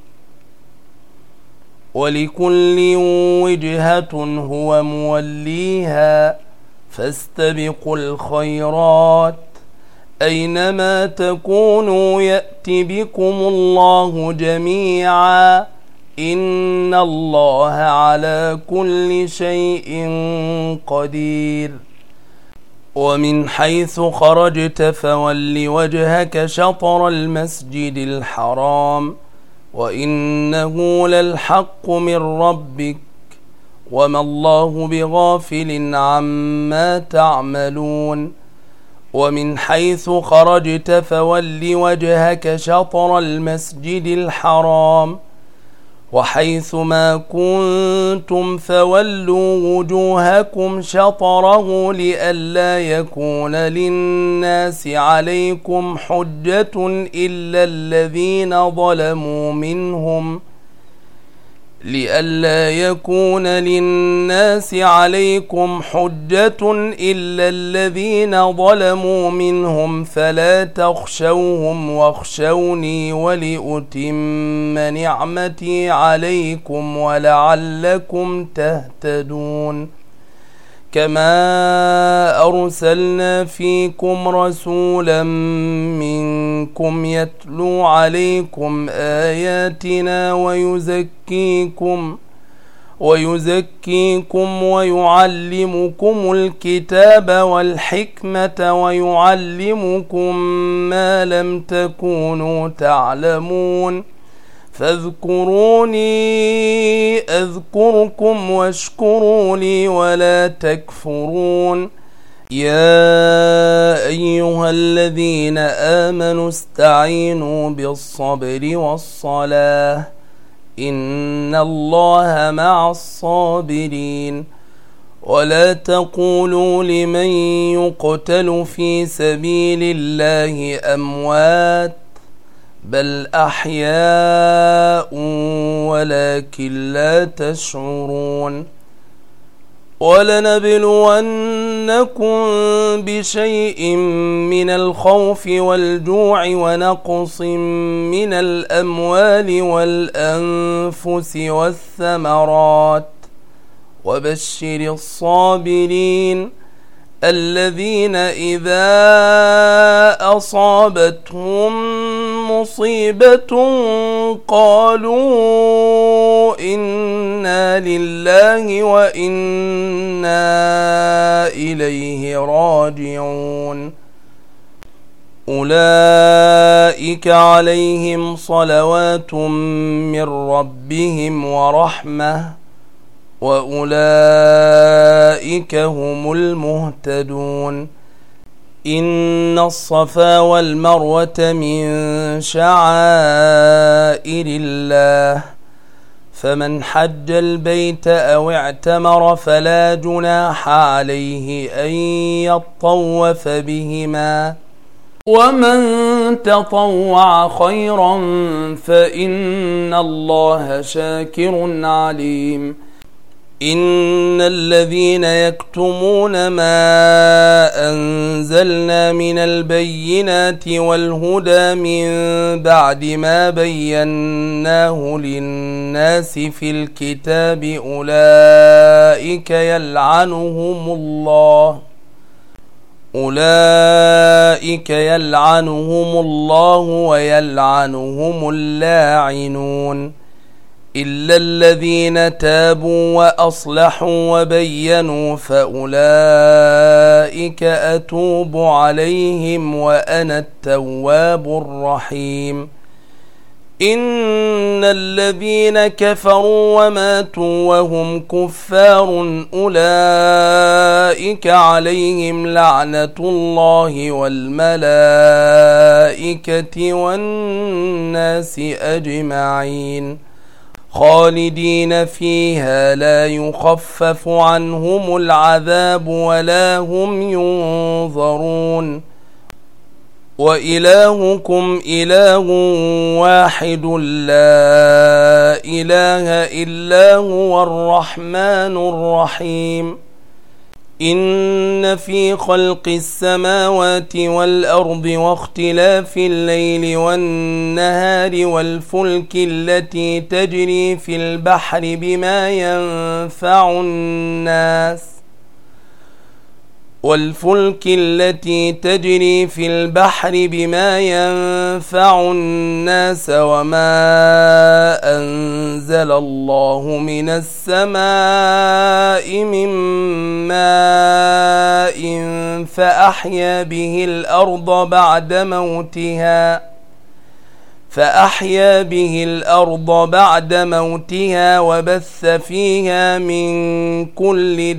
ولكل وجهة هو موليها فاستبقوا الخيرات أينما تكونوا يأت بكم الله جميعا إن الله على كل شيء قدير ومن حيث خرجت فول وجهك شطر المسجد الحرام وإنه للحق من ربك وما الله بغافل عما تعملون ومن حيث خرجت فول وجهك شطر المسجد الحرام وحيث ما كنتم فولوا وجوهكم شطره لئلا يكون للناس عليكم حجة إلا الذين ظلموا منهم لئلا يكون للناس عليكم حجة إلا الذين ظلموا منهم فلا تخشوهم واخشوني ولأتم نعمتي عليكم ولعلكم تهتدون كما أرسلنا فيكم رسولا منكم يتلو عليكم آياتنا ويزكيكم ويزكيكم ويعلمكم الكتاب والحكمة ويعلمكم ما لم تكونوا تعلمون فاذكروني أذكركم واشكروا لي ولا تكفرون يا أيها الذين آمنوا استعينوا بالصبر والصلاة إن الله مع الصابرين ولا تقولوا لمن يقتل في سبيل الله أموات بل أحياء ولكن لا تشعرون ولنبلونكم بشيء من الخوف والجوع ونقص من الأموال والأنفس والثمرات وبشر الصابرين الذين إذا أصابتهم مصيبة قالوا إنا لله وإنا إليه راجعون أولئك عليهم صلوات من ربهم ورحمة وأولئك هم المهتدون إن الصفا والمروة من شعائر الله فمن حج البيت أو اعتمر فلا جناح عليه أن يطوف بهما ومن تطوع خيرا فإن الله شاكر عليم إن الذين يكتمون ما أنزلنا من البينات والهدى من بعد ما بيناه للناس في الكتاب أولئك يلعنهم الله أولئك يلعنهم الله ويلعنهم اللاعنون إلا الذين تابوا وأصلحوا وبينوا فأولئك أتوب عليهم وأنا التواب الرحيم إن الذين كفروا وماتوا وهم كفار أولئك عليهم لعنة الله والملائكة والناس أجمعين خالدين فيها لا يخفف عنهم العذاب ولا هم ينظرون وإلهكم إله واحد لا إله إلا هو الرحمن الرحيم إن في خلق السماوات والأرض واختلاف الليل والنهار والفلك التي تجري في البحر بما ينفع الناس والفلك التي تجري في البحر بما ينفع الناس وما أنزل الله من السماء من ماء فأحيا به الأرض بعد موتها فأحيا به الأرض بعد موتها وبث فيها من كل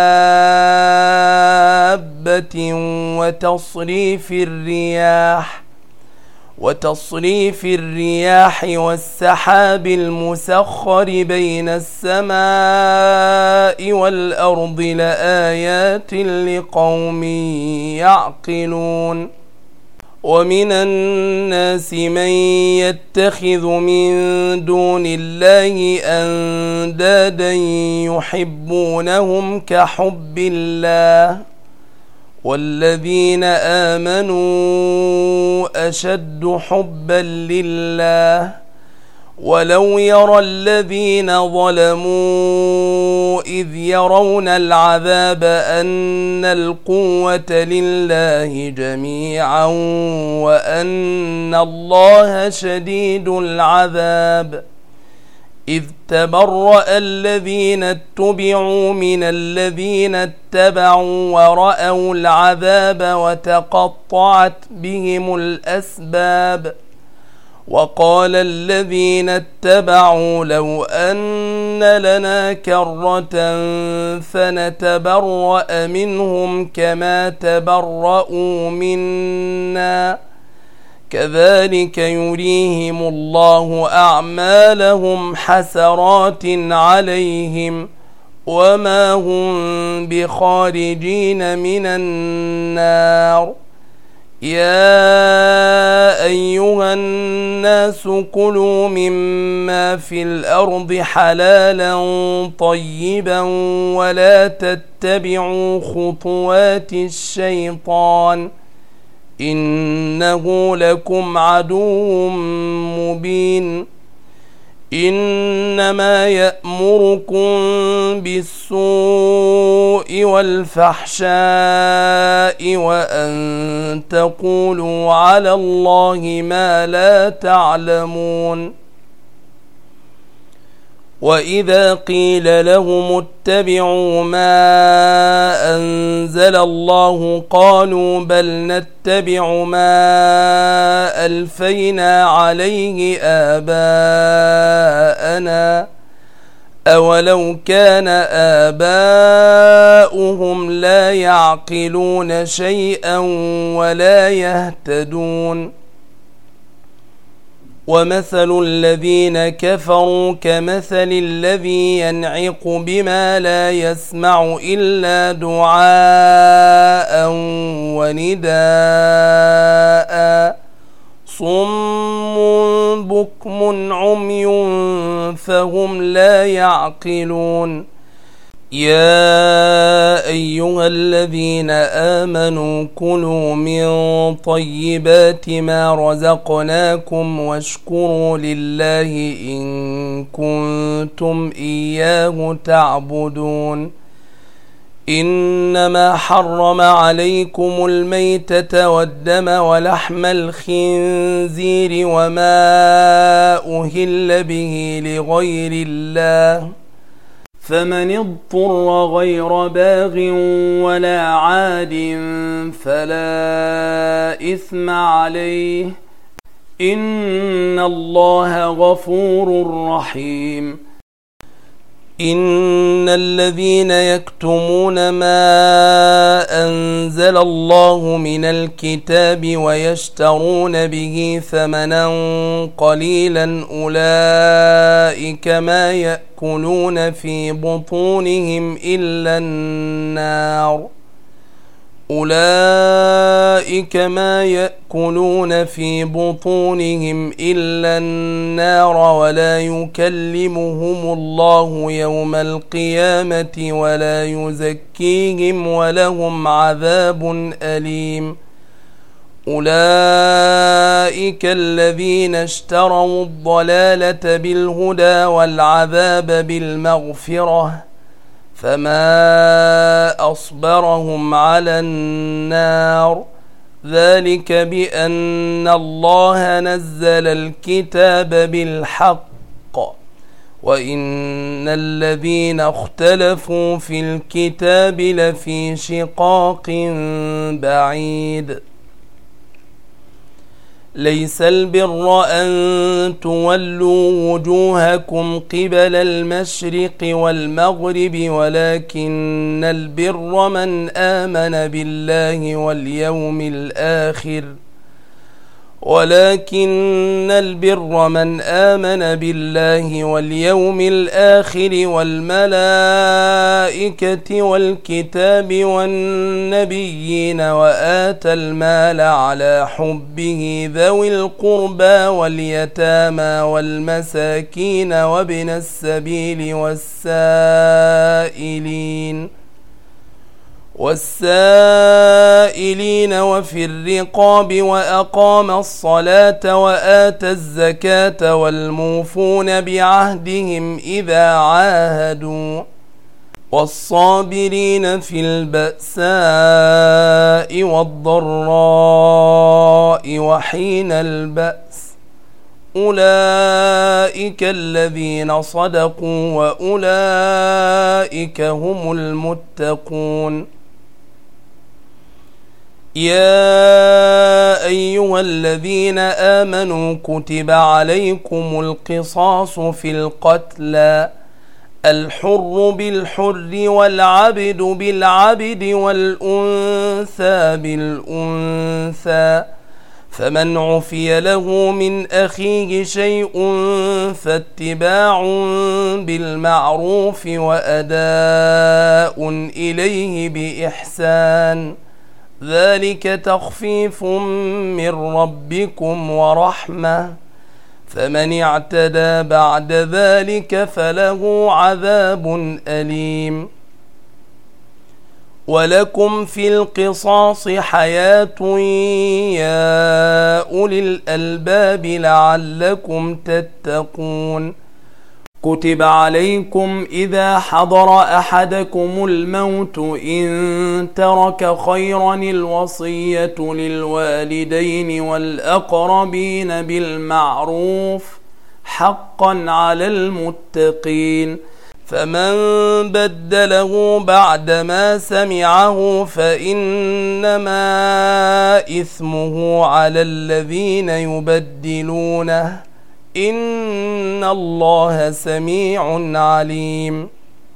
دابة وتصريف الرياح وتصريف الرياح والسحاب المسخر بين السماء والأرض لآيات لقوم يعقلون. ومن الناس من يتخذ من دون الله أندادا يحبونهم كحب الله والذين آمنوا أشد حبا لله ولو يرى الذين ظلموا إذ يرون العذاب أن القوة لله جميعا وأن الله شديد العذاب إذ تبرأ الذين اتبعوا من الذين اتبعوا ورأوا العذاب وتقطعت بهم الأسباب وقال الذين اتبعوا لو أن لنا كرة فنتبرأ منهم كما تبرؤوا منا كذلك يريهم الله أعمالهم حسرات عليهم وما هم بخارجين من النار. يا أيها الناس كلوا مما في الأرض حلالا طيبا ولا تتبعوا خطوات الشيطان إنه لكم عدو مبين. إنما يأمركم بالسوء والفحشاء وأن تقولوا على الله ما لا تعلمون. وإذا قيل لهم اتبعوا ما أنزل الله قالوا بل نتبع ما ألفينا عليه آباءنا أولو كان آباؤهم لا يعقلون شيئا ولا يهتدون. ومثل الذين كفروا كمثل الذي ينعق بما لا يسمع إلا دعاء ونداء صم بكم عمي فهم لا يعقلون. يا أيها الذين آمنوا كلوا من طيبات ما رزقناكم واشكروا لله إن كنتم إياه تعبدون. إنما حرم عليكم الميتة والدم ولحم الخنزير وما أهل به لغير الله فمن اضطر غير باغ ولا عاد فلا إثم عليه إن الله غفور رحيم. إن الذين يكتمون ما أنزل الله من الكتاب ويشترون به ثمنا قليلا أولئك ما يأكلون في بطونهم إلا النار أولئك ما يأكلون في بطونهم إلا النار ولا يكلمهم الله يوم القيامة ولا يزكيهم ولهم عذاب أليم. أولئك الذين اشتروا الضلالة بالهدى والعذاب بالمغفرة فما أصبرهم على النار ذلك بأن الله نزل الكتاب بالحق وإن الذين اختلفوا في الكتاب لفي شقاق بعيد ليس البر أن تولوا وجوهكم قبل المشرق والمغرب ولكن البر من آمن بالله واليوم الآخر ولكن البر من آمن بالله واليوم الآخر والملائكة والكتاب والنبيين وآتى المال على حبه ذوي القربى واليتامى والمساكين وابن السبيل والسائلين والسائلين وفي الرقاب وأقام الصلاة وآتى الزكاة والموفون بعهدهم إذا عاهدوا والصابرين في البأساء والضراء وحين البأس أولئك الذين صدقوا وأولئك هم المتقون يا أيها الذين آمنوا كتب عليكم القصاص في القتلى الحر بالحر والعبد بالعبد والأنثى بالأنثى فمن عفي له من أخيه شيء فاتباع بالمعروف وأداء إليه بإحسان ذلك تخفيف من ربكم ورحمة فمن اعتدى بعد ذلك فله عذاب أليم ولكم في القصاص حياة يا أولي الألباب لعلكم تتقون كتب عليكم إذا حضر أحدكم الموت إن ترك خيرا الوصية للوالدين والأقربين بالمعروف حقا على المتقين فمن بدله بعدما سمعه فإنما إثمه على الذين يبدلونه إن الله سميع عليم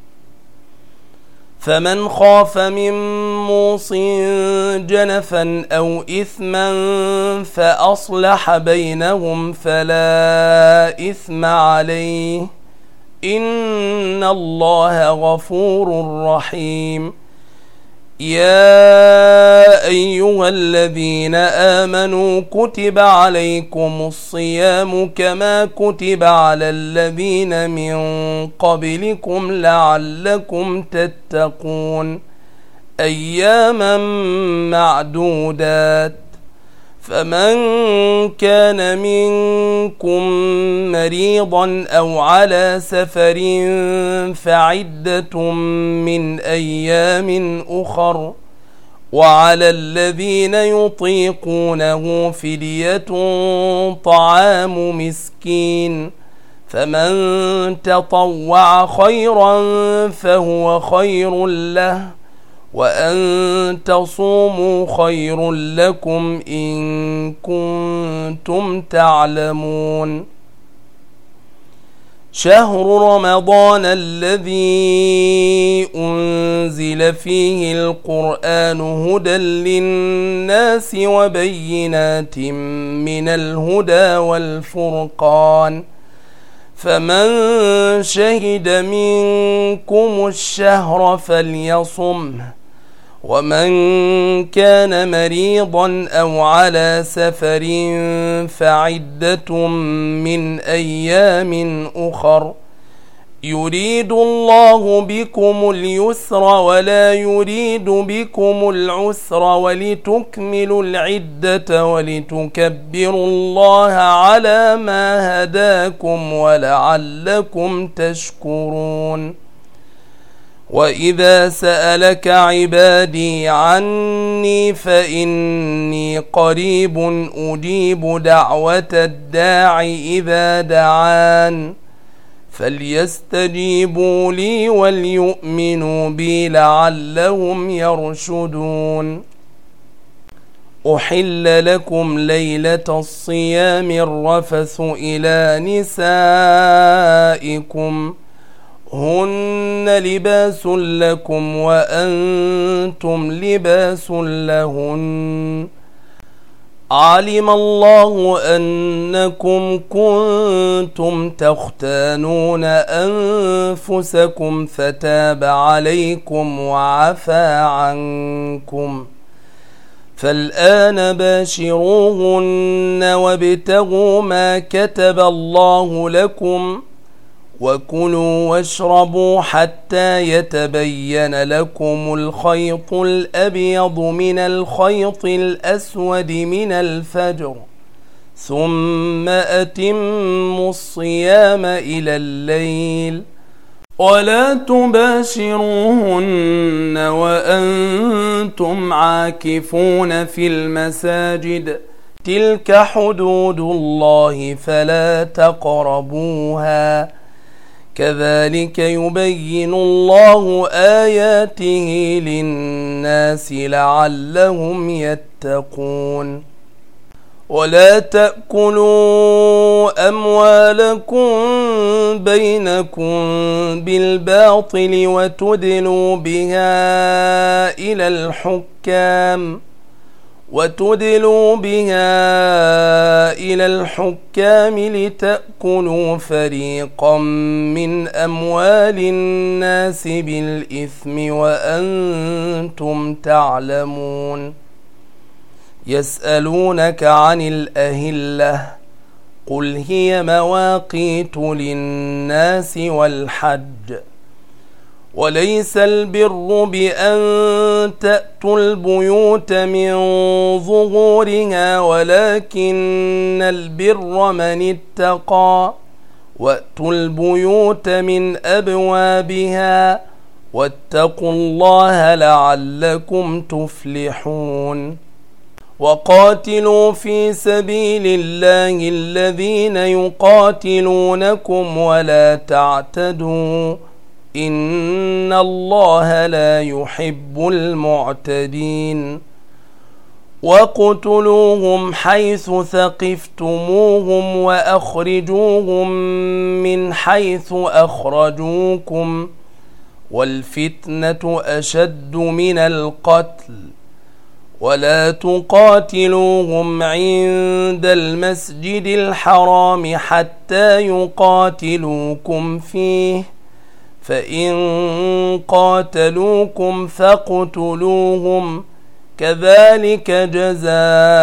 فمن خاف من موص جنفا أو إثما فأصلح بينهم فلا إثم عليه إن الله غفور رحيم يا أيها الذين آمنوا كتب عليكم الصيام كما كتب على الذين من قبلكم لعلكم تتقون أياما معدودات فمن كان منكم مريضا أو على سفر فعدة من أيام أخر وعلى الذين يطيقونه فدية طعام مسكين فمن تطوع خيرا فهو خير له وأن تصوموا خير لكم إن كنتم تعلمون شهر رمضان الذي أنزل فيه القرآن هدى للناس وبينات من الهدى والفرقان فمن شهد منكم الشهر فليصمه ومن كان مريضا أو على سفر فعدة من أيام أخر يريد الله بكم اليسر ولا يريد بكم العسر ولتكملوا العدة ولتكبروا الله على ما هداكم ولعلكم تشكرون وإذا سألك عبادي عني فإني قريب أجيب دعوة الداع إذا دعان فليستجيبوا لي وليؤمنوا بي لعلهم يرشدون. أحل لكم ليلة الصيام الرفث إلى نسائكم هن لباس لكم وأنتم لباس لهن علم الله أنكم كنتم تختانون أنفسكم فتاب عليكم وعفى عنكم فالآن باشروهن وابتغوا ما كتب الله لكم وكلوا واشربوا حتى يتبين لكم الخيط الأبيض من الخيط الأسود من الفجر ثم أتموا الصيام إلى الليل ولا تباشروهن وأنتم عاكفون في المساجد تلك حدود الله فلا تقربوها كذلك يبين الله آياته للناس لعلهم يتقون. ولا تأكلوا أموالكم بينكم بالباطل وتدلوا بها إلى الحكام وتدلوا بها إلى الحكام لتأكلوا فريقا من أموال الناس بالإثم وأنتم تعلمون. يسألونك عن الأهلة قل هي مواقيت للناس والحج وليس البر بأن تأتوا البيوت من ظهورها ولكن البر من اتقى وأتوا البيوت من أبوابها واتقوا الله لعلكم تفلحون. وقاتلوا في سبيل الله الذين يقاتلونكم ولا تعتدوا إن الله لا يحب المعتدين. وقتلوهم حيث ثقفتموهم وأخرجوهم من حيث أخرجوكم والفتنة أشد من القتل ولا تقاتلوهم عند المسجد الحرام حتى يقاتلوكم فيه فإن قاتلوكم فاقتلوهم كذلك جزاء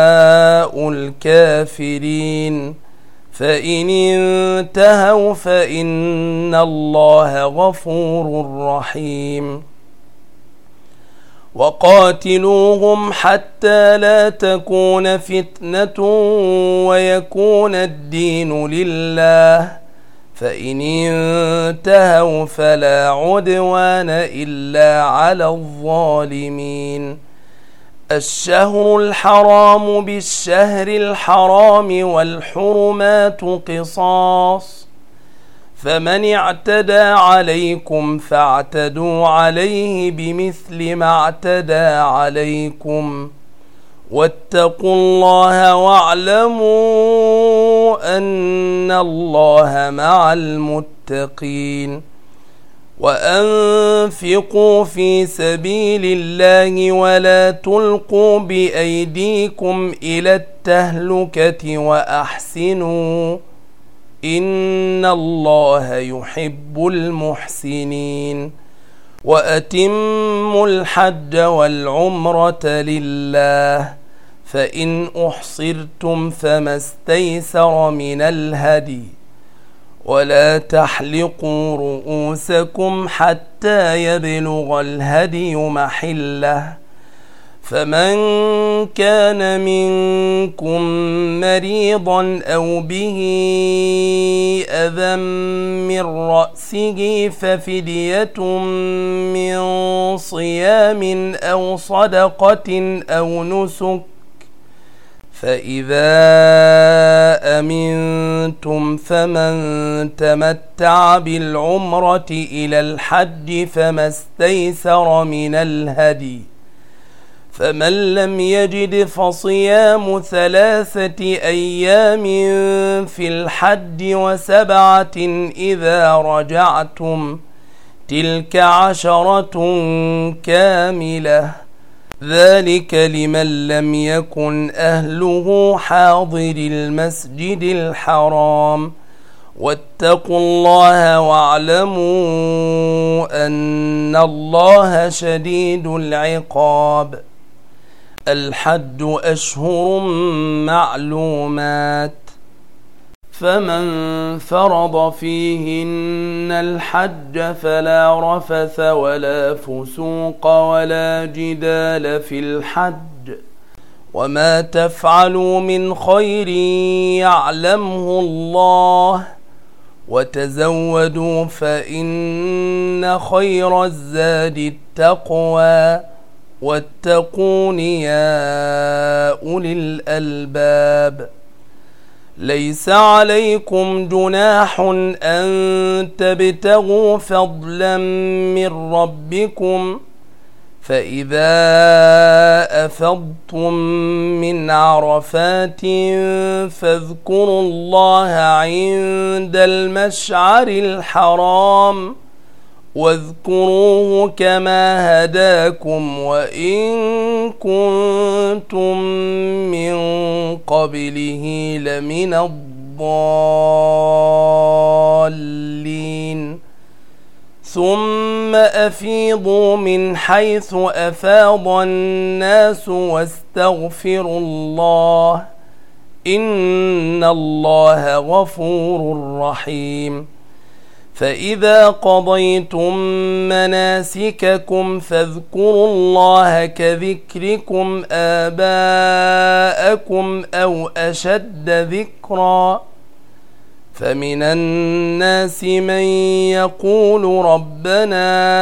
الكافرين فإن انتهوا فإن الله غفور رحيم. وقاتلوهم حتى لا تكون فتنة ويكون الدين لله فإن انتهوا فلا عدوان إلا على الظالمين. الشهر الحرام بالشهر الحرام والحرمات قصاص فمن اعتدى عليكم فاعتدوا عليه بمثل ما اعتدى عليكم واتقوا الله واعلموا أن الله مع المتقين. وأنفقوا في سبيل الله ولا تلقوا بأيديكم إلى التهلكة وأحسنوا إن الله يحب المحسنين. وأتموا الحج والعمرة لله فإن أحصرتم فما استيسر من الهدي ولا تحلقوا رؤوسكم حتى يبلغ الهدي محله فمن كان منكم مريضا أو به أذى من رأسه ففدية من صيام أو صدقة أو نسك، فإذا أمنتم فمن تمتع بالعمرة إلى الحج فما استيسر من الهدي، فمن لم يجد فصيام ثلاثة أيام في الحج وسبعة إذا رجعتم، تلك عشرة كاملة، ذلك لمن لم يكن أهله حاضر المسجد الحرام. واتقوا الله واعلموا أن الله شديد العقاب. الحج أشهر معلومات، فمن فرض فيهن الحج فلا رفث ولا فسوق ولا جدال في الحج، وما تفعلوا من خير يعلمه الله، وتزودوا فإن خير الزاد التقوى، واتقون يا أولي الألباب. ليس عليكم جناح أن تبتغوا فضلا من ربكم، فإذا أفضتم من عرفات فاذكروا الله عند المشعر الحرام، واذكروه كما هداكم وإن كنتم من قبله لمن الضالين. ثم أفيضوا من حيث أفاض الناس واستغفروا الله، إن الله غفور رحيم. فإذا قضيتم مناسككم فاذكروا الله كذكركم آباءكم أو أشد ذكرا، فمن الناس من يقول ربنا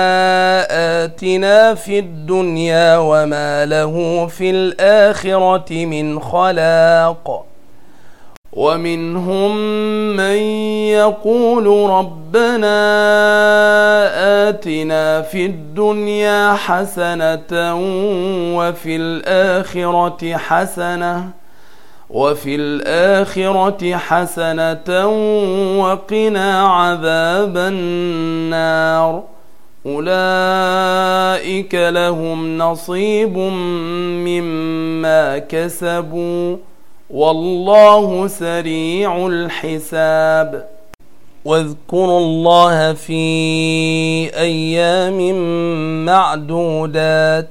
آتنا في الدنيا وما له في الآخرة من خلاق، ومنهم من يقول ربنا آتنا في الدنيا حسنة وفي الآخرة حسنة وفي الآخرة حسنة وقنا عذاب النار، أولئك لهم نصيب مما كسبوا والله سريع الحساب. واذكروا الله في أيام معدودات،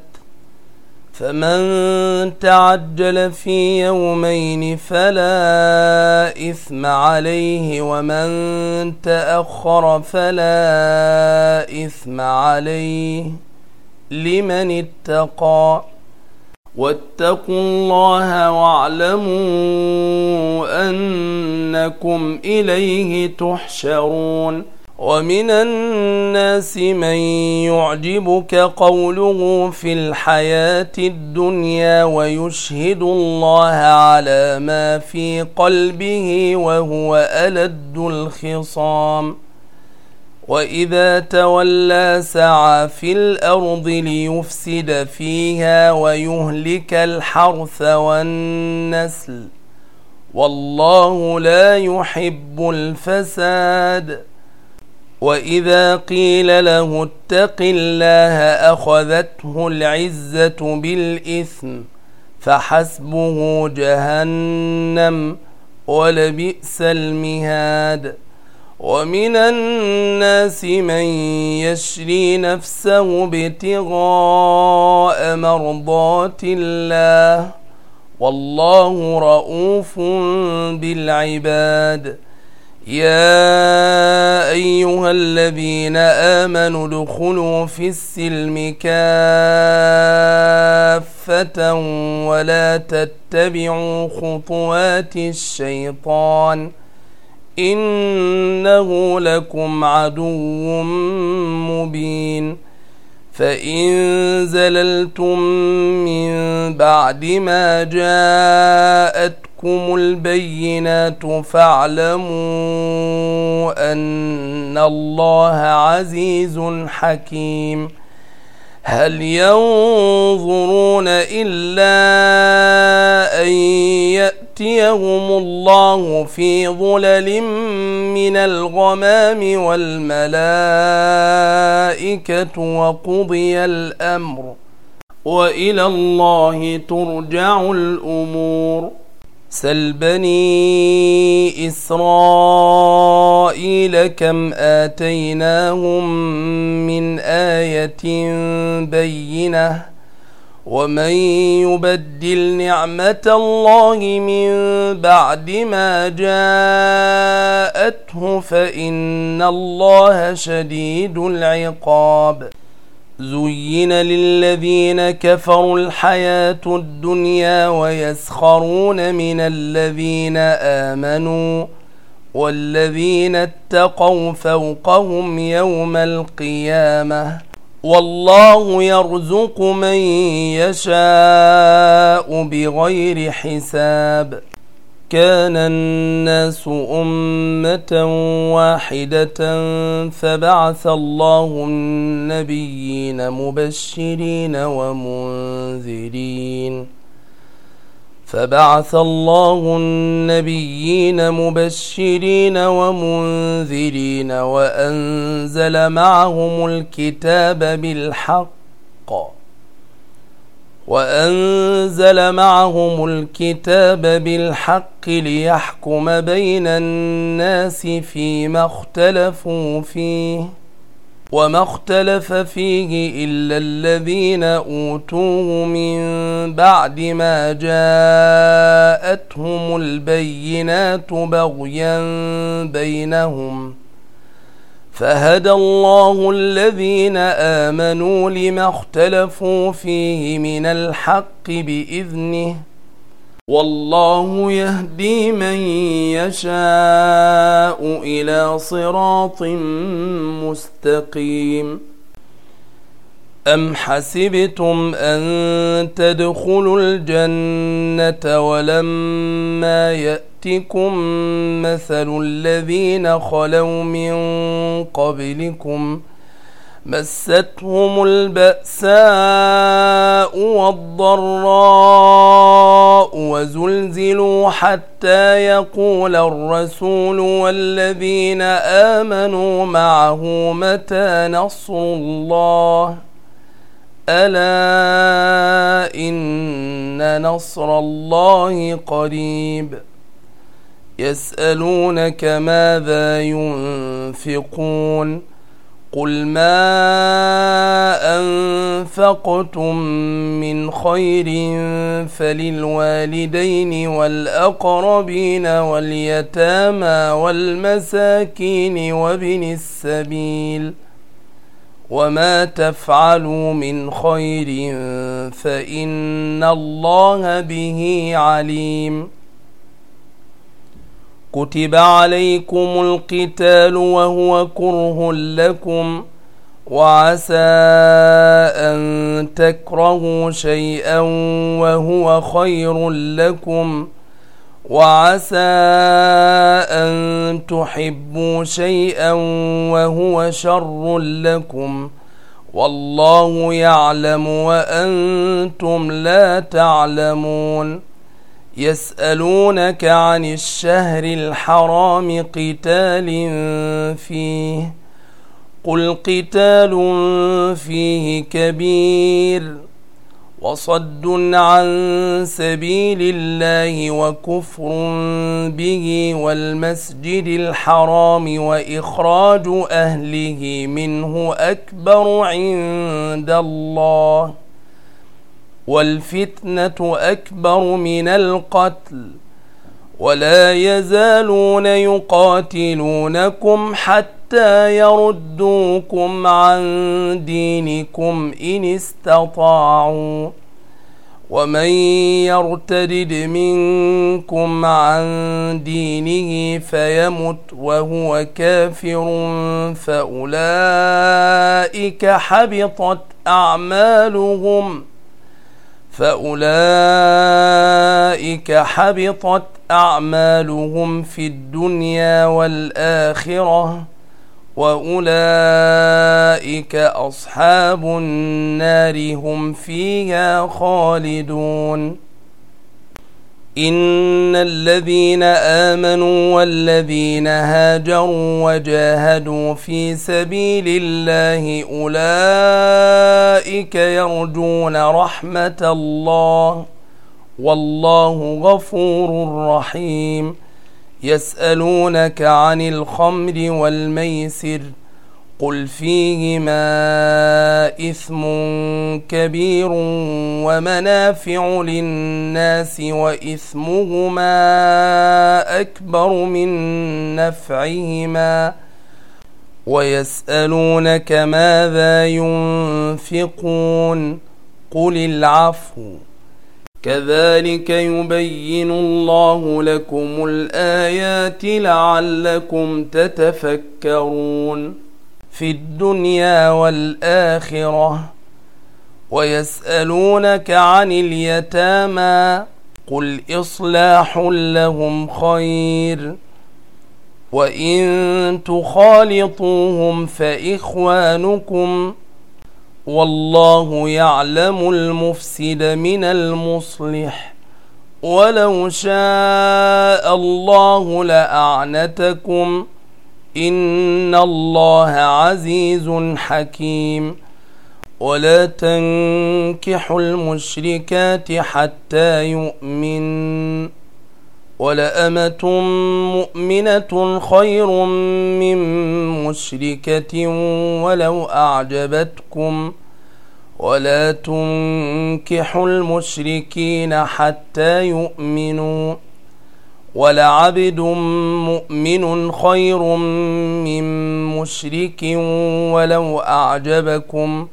فمن تعجل في يومين فلا إثم عليه، ومن تأخر فلا إثم عليه لمن اتقى. واتقوا الله واعلموا أنكم إليه تحشرون. ومن الناس من يعجبك قوله في الحياة الدنيا ويشهد الله على ما في قلبه وهو ألد الخصام، وإذا تولى سعى في الأرض ليفسد فيها ويهلك الحرث والنسل، والله لا يحب الفساد. وإذا قيل له اتق الله أخذته العزة بالإثم فحسبه جهنم ولبئس المهاد. ومن الناس من يشري نفسه ابتغاء مرضات الله والله رؤوف بالعباد. يا أيها الذين آمنوا ادخلوا في السلم كافة ولا تتبعوا خطوات الشيطان إنه لكم عدو مبين فإن زللتم من بعد ما جاءتكم البينات فاعلموا أن الله عزيز حكيم هل ينظرون إلا أن يأتيهم الله في ظلل من الغمام والملائكة وقضي الأمر وإلى الله ترجع الأمور سل بني إسرائيل كم آتيناهم من آية بينة ومن يبدل نعمة الله من بعد ما جاءته فإن الله شديد العقاب زين للذين كفروا الحياة الدنيا ويسخرون من الذين آمنوا والذين اتقوا فوقهم يوم القيامة والله يرزق من يشاء بغير حساب كان الناس أمة واحدة فبعث الله النبيين مبشرين ومنذرين فبعث الله النبيين مبشرين ومنذرين وأنزل معهم الكتاب بالحق وأنزل معهم الكتاب بالحق ليحكم بين الناس فيما اختلفوا فيه وما اختلف فيه إلا الذين أوتوه من بعد ما جاءتهم البينات بغيا بينهم فهدى الله الذين آمنوا لما اختلفوا فيه من الحق بإذنه والله يهدي من يشاء إلى صراط مستقيم أم حسبتم أن تدخلوا الجنة ولما يأتكم مثل الذين خلوا من قبلكم مستهم البأساء والضراء وزلزلوا حتى يقول الرسول والذين آمنوا معه متى نصر الله ألا إن نصر الله قريب يسألونك ماذا ينفقون قل ما أنفقتم من خير فللوالدين والأقربين واليتامى والمساكين وابن السبيل وما تفعلوا من خير فإن الله به عليم كتب عليكم القتال وهو كره لكم وعسى أن تكرهوا شيئا وهو خير لكم وعسى أن تحبوا شيئا وهو شر لكم والله يعلم وأنتم لا تعلمون يسألونك عن الشهر الحرام قتال فيه قل قتال فيه كبير وصد عن سبيل الله وكفر به والمسجد الحرام وإخراج أهله منه أكبر عند الله والفتنة أكبر من القتل ولا يزالون يقاتلونكم حتى يردوكم عن دينكم إن استطاعوا ومن يرتد منكم عن دينه فيمت وهو كافر فأولئك حبطت أعمالهم فأولئك حبطت أعمالهم في الدنيا والآخرة وأولئك أصحاب النار هم فيها خالدون. إن الذين آمنوا والذين هاجروا وجاهدوا في سبيل الله أولئك يرجون رحمة الله والله غفور رحيم. يسألونك عن الخمر والميسر قل فيهما إثم كبير ومنافع للناس وإثمهما أكبر من نفعهما ويسألونك ماذا ينفقون قل العفو كذلك يبين الله لكم الآيات لعلكم تتفكرون في الدنيا والآخرة. ويسألونك عن اليتامى قل إصلاح لهم خير وإن تخالطوهم فإخوانكم والله يعلم المفسد من المصلح ولو شاء الله لأعنتكم إن الله عزيز حكيم. ولا تنكحوا المشركات حتى يؤمن ولأمة مؤمنة خير من مشركة ولو أعجبتكم ولا تنكحوا المشركين حتى يؤمنوا ولعبد مؤمن خير من مشرك ولو أعجبكم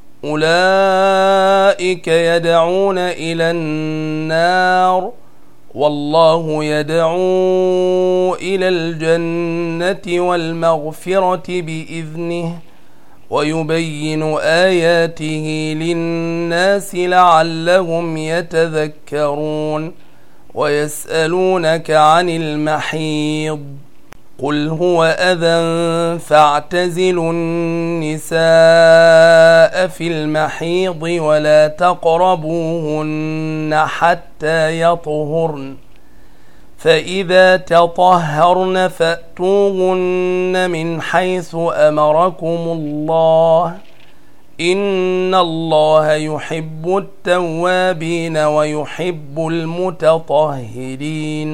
أولئك يدعون إلى النار والله يدعو إلى الجنة والمغفرة بإذنه ويبين آياته للناس لعلهم يتذكرون. ويسألونك عن المحيض قل هو أذى فاعتزلوا النساء في المحيض ولا تقربوهن حتى يطهرن فإذا تطهرن فأتوهن من حيث أمركم الله إن الله يحب التوابين ويحب المتطهرين.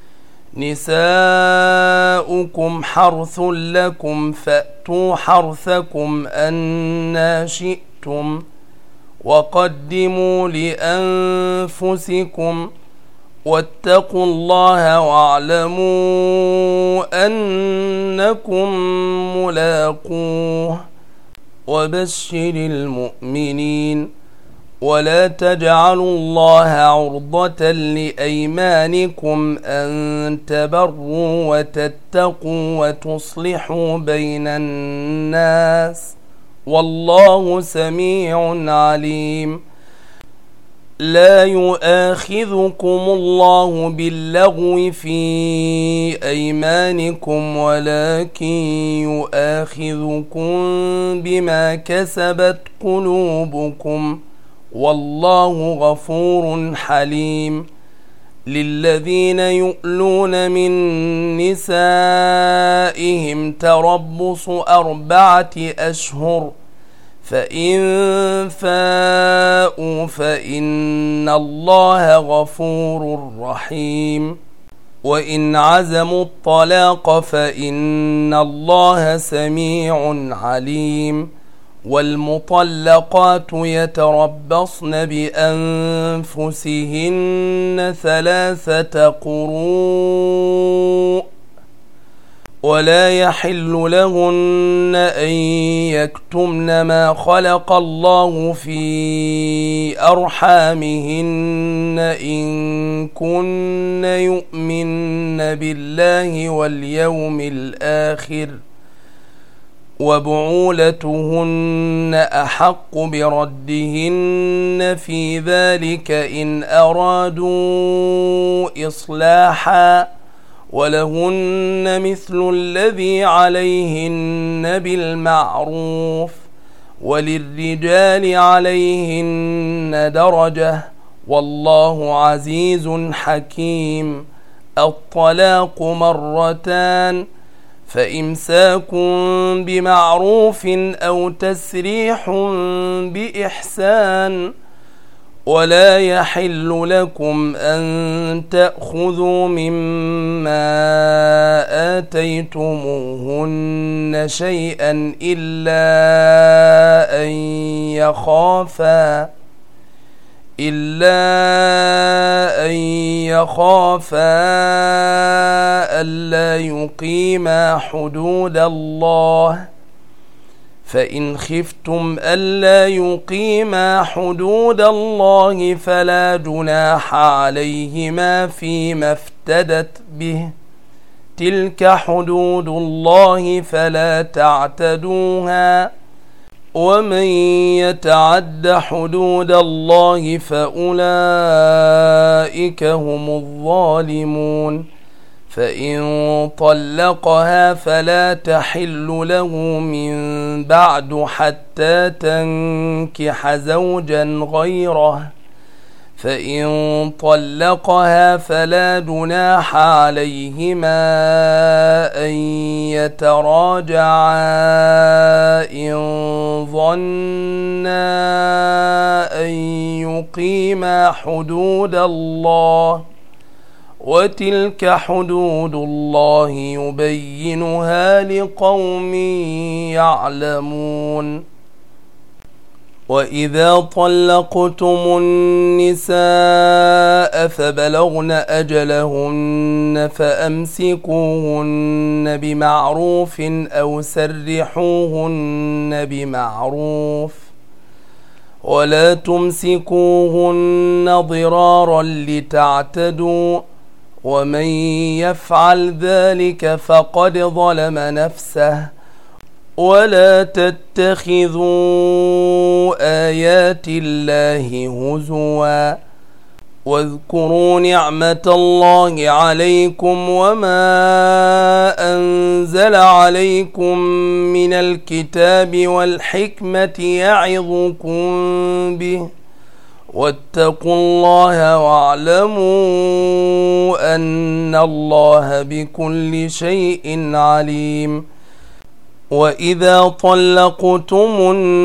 نساؤكم حرث لكم فأتوا حرثكم أنى شئتم وقدموا لأنفسكم واتقوا الله واعلموا أنكم ملاقوه وبشر المؤمنين. ولا تجعلوا الله عرضة لأيمانكم أن تبروا وتتقوا وتصلحوا بين الناس والله سميع عليم. لا يؤاخذكم الله باللغو في أيمانكم ولكن يؤاخذكم بما كسبت قلوبكم والله غفور حليم. للذين يؤلون من نسائهم تربص أربعة أشهر فإن فاءوا فإن الله غفور رحيم. وإن عزموا الطلاق فإن الله سميع عليم. والمطلقات يتربصن بأنفسهن ثلاثة قروء ولا يحل لهن أن يكتمن ما خلق الله في أرحامهن إن كن يؤمن بالله واليوم الآخر وبعولتهن أحق بردهن في ذلك إن أرادوا إصلاحا ولهن مثل الذي عليهن بالمعروف وللرجال عليهن درجة والله عزيز حكيم. الطلاق مرتان فإمساك بمعروف أو تسريح بإحسان ولا يحل لكم أن تأخذوا مما آتيتموهن شيئا إلا أن يخافا إلا أن يخافا ألا يقيما حدود الله فإن خفتم ألا يقيما حدود الله فلا جناح عليهما فيما افتدت به تلك حدود الله فلا تعتدوها ومن يتعد حدود الله فأولئك هم الظالمون. فإن طلقها فلا تحل له من بعد حتى تنكح زوجا غيره فإن طلقها فلا جناح عليهما أن يتراجعا إن ظنا أن يقيما حدود الله وتلك حدود الله يبينها لقوم يعلمون. وإذا طلقتم النساء فبلغن أجلهن فأمسكوهن بمعروف أو سرحوهن بمعروف ولا تمسكوهن ضرارا لتعتدوا ومن يفعل ذلك فقد ظلم نفسه ولا تتخذوا آيات الله هزوا واذكروا نعمة الله عليكم وما أنزل عليكم من الكتاب والحكمة يعظكم به واتقوا الله واعلموا أن الله بكل شيء عليم. وإذا طلقتم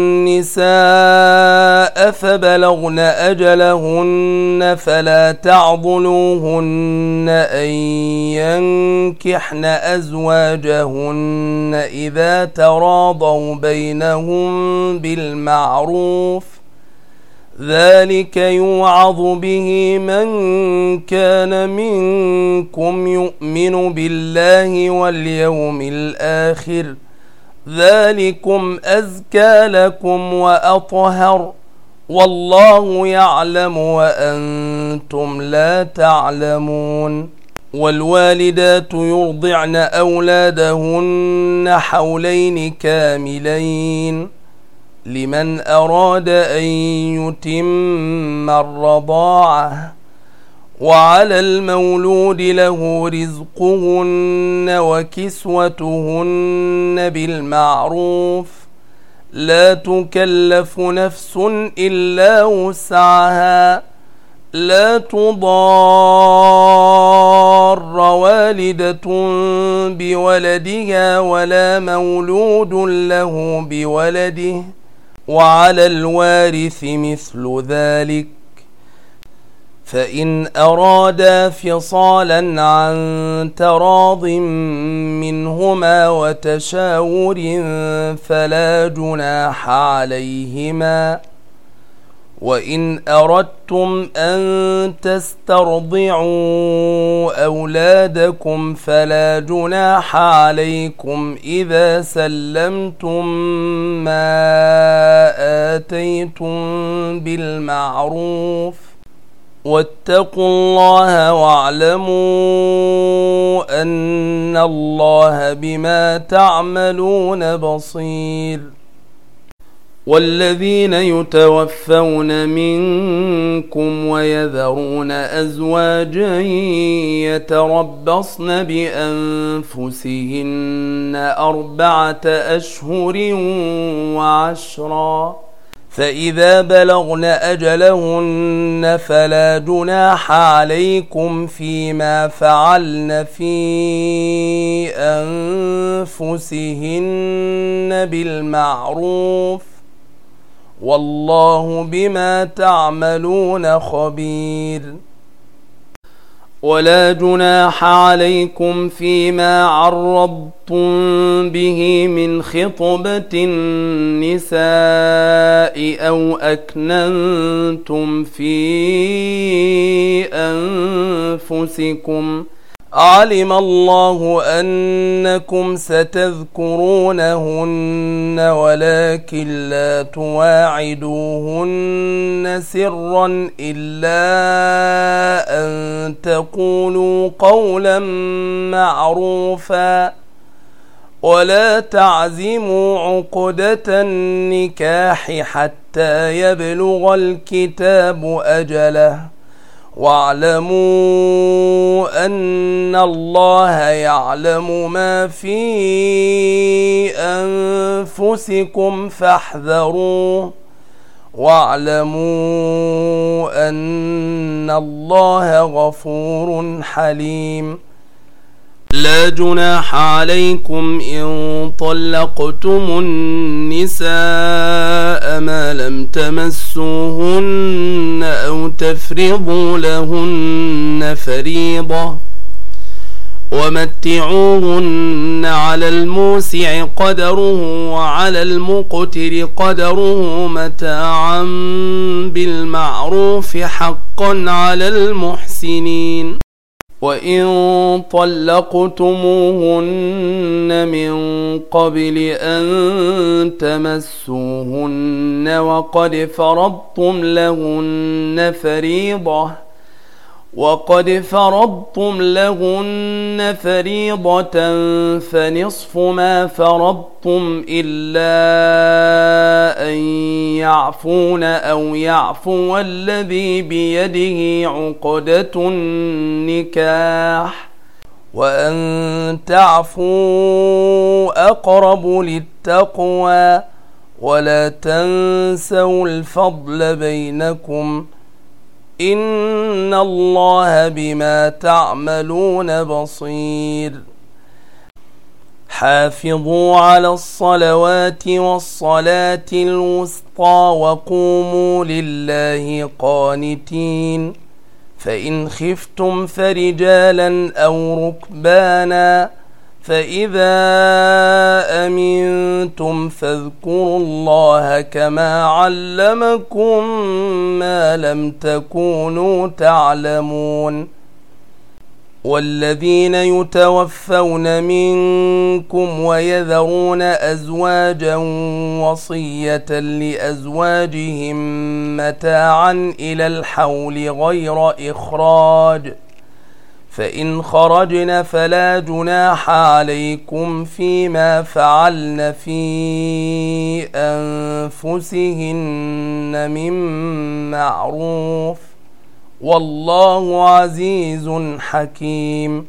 النساء فبلغن أجلهن فلا تعضلوهن أن ينكحن أزواجهن إذا تراضوا بينهم بالمعروف ذلك يوعظ به من كان منكم يؤمن بالله واليوم الآخر ذلكم أزكى لكم وأطهر والله يعلم وأنتم لا تعلمون. والوالدات يرضعن أولادهن حولين كاملين لمن أراد أن يتم الرضاعة وعلى المولود له رزقهن وكسوتهن بالمعروف لا تكلف نفس إلا وسعها لا تضار والدة بولدها ولا مولود له بولده وعلى الوارث مثل ذلك فإن أرادا فصالا عن تراض منهما وتشاور فلا جناح عليهما. وإن أردتم أن تسترضعوا أولادكم فلا جناح عليكم إذا سلمتم ما آتيتم بالمعروف واتقوا الله واعلموا أن الله بما تعملون بصير. والذين يتوفون منكم ويذرون أزواجا يتربصن بأنفسهن أربعة أشهر وعشرا فإذا بلغن أجلهن فلا جناح عليكم فيما فعلن في أنفسهن بالمعروف والله بما تعملون خبير. ولا جناح عليكم فيما عرضتم به من خطبة النساء أو أكننتم في أنفسكم علم الله أنكم ستذكرونهن ولكن لا تواعدوهن سرا إلا أن تقولوا قولا معروفا ولا تعزموا عقدة النكاح حتى يبلغ الكتاب أجله واعلموا أن الله يعلم ما في أنفسكم فاحذروه واعلموا أن الله غفور حليم. لا جناح عليكم إن طلقتم النساء ما لم تمسوهن أو تفرضوا لهن فريضة ومتعوهن على الموسع قدره وعلى المقتر قدره متاعا بالمعروف حقا على المحسنين. وإن طلقتموهن من قبل أن تمسوهن وقد فرضتم لهن فريضة وقد فرضتم لهن فريضة فنصف ما فرضتم إلا أن يعفون أو يعفو الذي بيده عقدة النكاح وأن تعفوا أقرب للتقوى ولا تنسوا الفضل بينكم إن الله بما تعملون بصير. حافظوا على الصلوات والصلاة الوسطى وقوموا لله قانتين. فإن خفتم فرجالا أو ركبانا فإذا أمنتم فاذكروا الله كما علمكم ما لم تكونوا تعلمون. والذين يتوفون منكم ويذرون أزواجا وصية لأزواجهم متاعا إلى الحول غير إخراج فإن خرجن فلا جناح عليكم فيما فعلن في أنفسهن من معروف والله عزيز حكيم.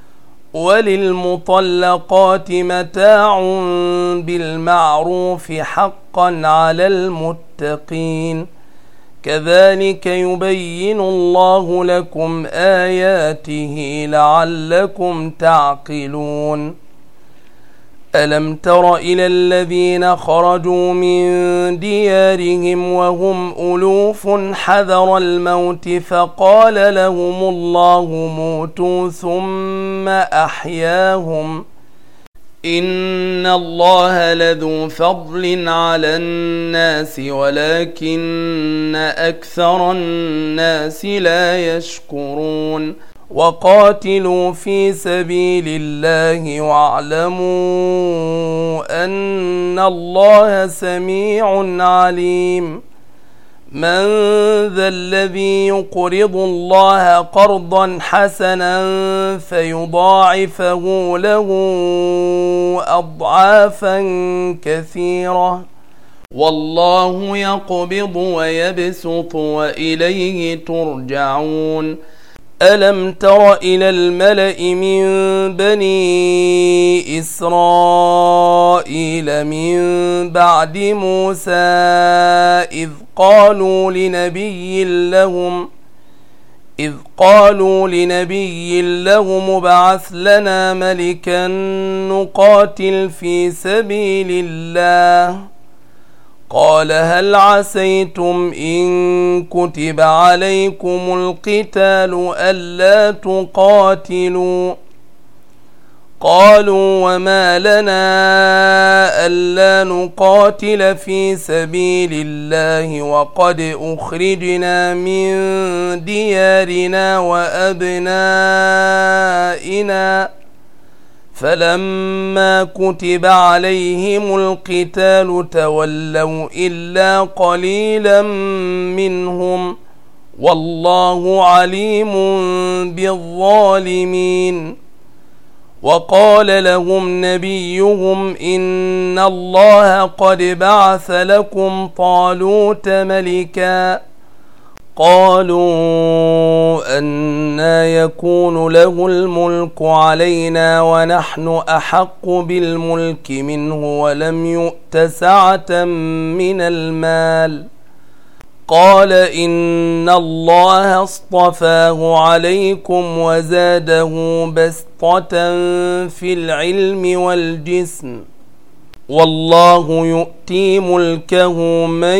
وللمطلقات متاع بالمعروف حقا على المتقين كذلك يبين الله لكم آياته لعلكم تعقلون. ألم تر إلى الذين خرجوا من ديارهم وهم ألوف حذر الموت فقال لهم الله موتوا ثم أحياهم إن الله لذو فضل على الناس ولكن أكثر الناس لا يشكرون وقاتلوا في سبيل الله واعلموا أن الله سميع عليم من ذا الذي يقرض الله قرضا حسنا فيضاعفه له أضعافا كثيرة والله يقبض ويبسط وإليه ترجعون ألم تر إلى الملأ من بني إسرائيل من بعد موسى إذ قالوا لنبي لهم إذ قالوا لنبي لهم ابعث لنا ملكا نقاتل في سبيل الله قال هل عسيتم إن كتب عليكم القتال ألا تقاتلوا قالوا وما لنا ألا نقاتل في سبيل الله وقد أخرجنا من ديارنا وأبنائنا فلما كتب عليهم القتال تولوا إلا قليلا منهم والله عليم بالظالمين وقال لهم نبيهم إن الله قد بعث لكم طالوت ملكا قالوا أنى يكون له الملك علينا ونحن أحق بالملك منه ولم يؤت سعة من المال قال إن الله اصطفاه عليكم وزاده بسطة في العلم والجسم والله يؤتي ملكه من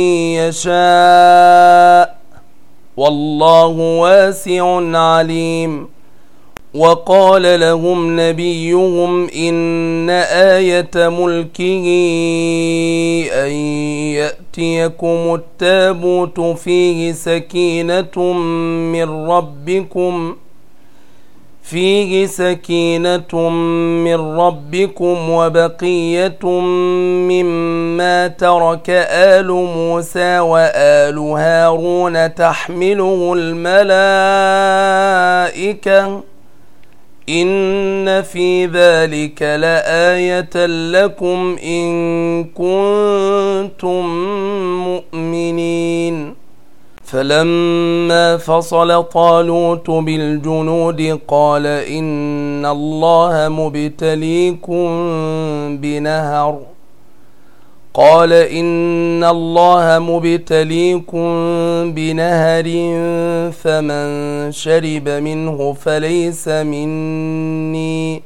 يشاء والله واسع عليم وقال لهم نبيهم إن آية ملكه أن يأتيكم التابوت فيه سكينة من ربكم فيه سكينة من ربكم وبقية مما ترك آل موسى وآل هارون تحمله الملائكة إن في ذلك لآية لكم إن كنتم مؤمنين فلما فصل طالوت بالجنود قال إن الله مبتليكم بنهر قال إن الله مبتليكم بنهر فمن شرب منه فليس مني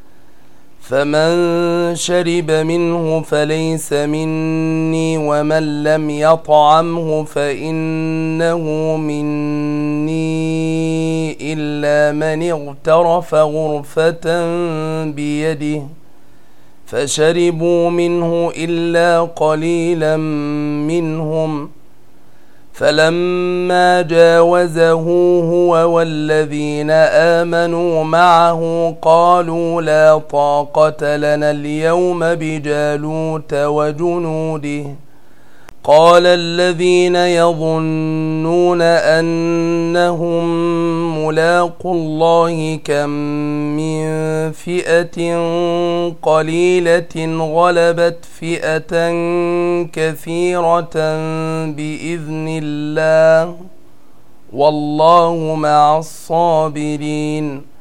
فمن شرب منه فليس مني ومن لم يطعمه فإنه مني إلا من اغترف غرفة بيده فشربوا منه إلا قليلا منهم فلما جاوزه هو والذين آمنوا معه قالوا لا طاقة لنا اليوم بجالوت وجنوده قال الذين يظنون أنهم ملاقو الله كم من فئة قليلة غلبت فئة كثيرة بإذن الله والله مع الصابرين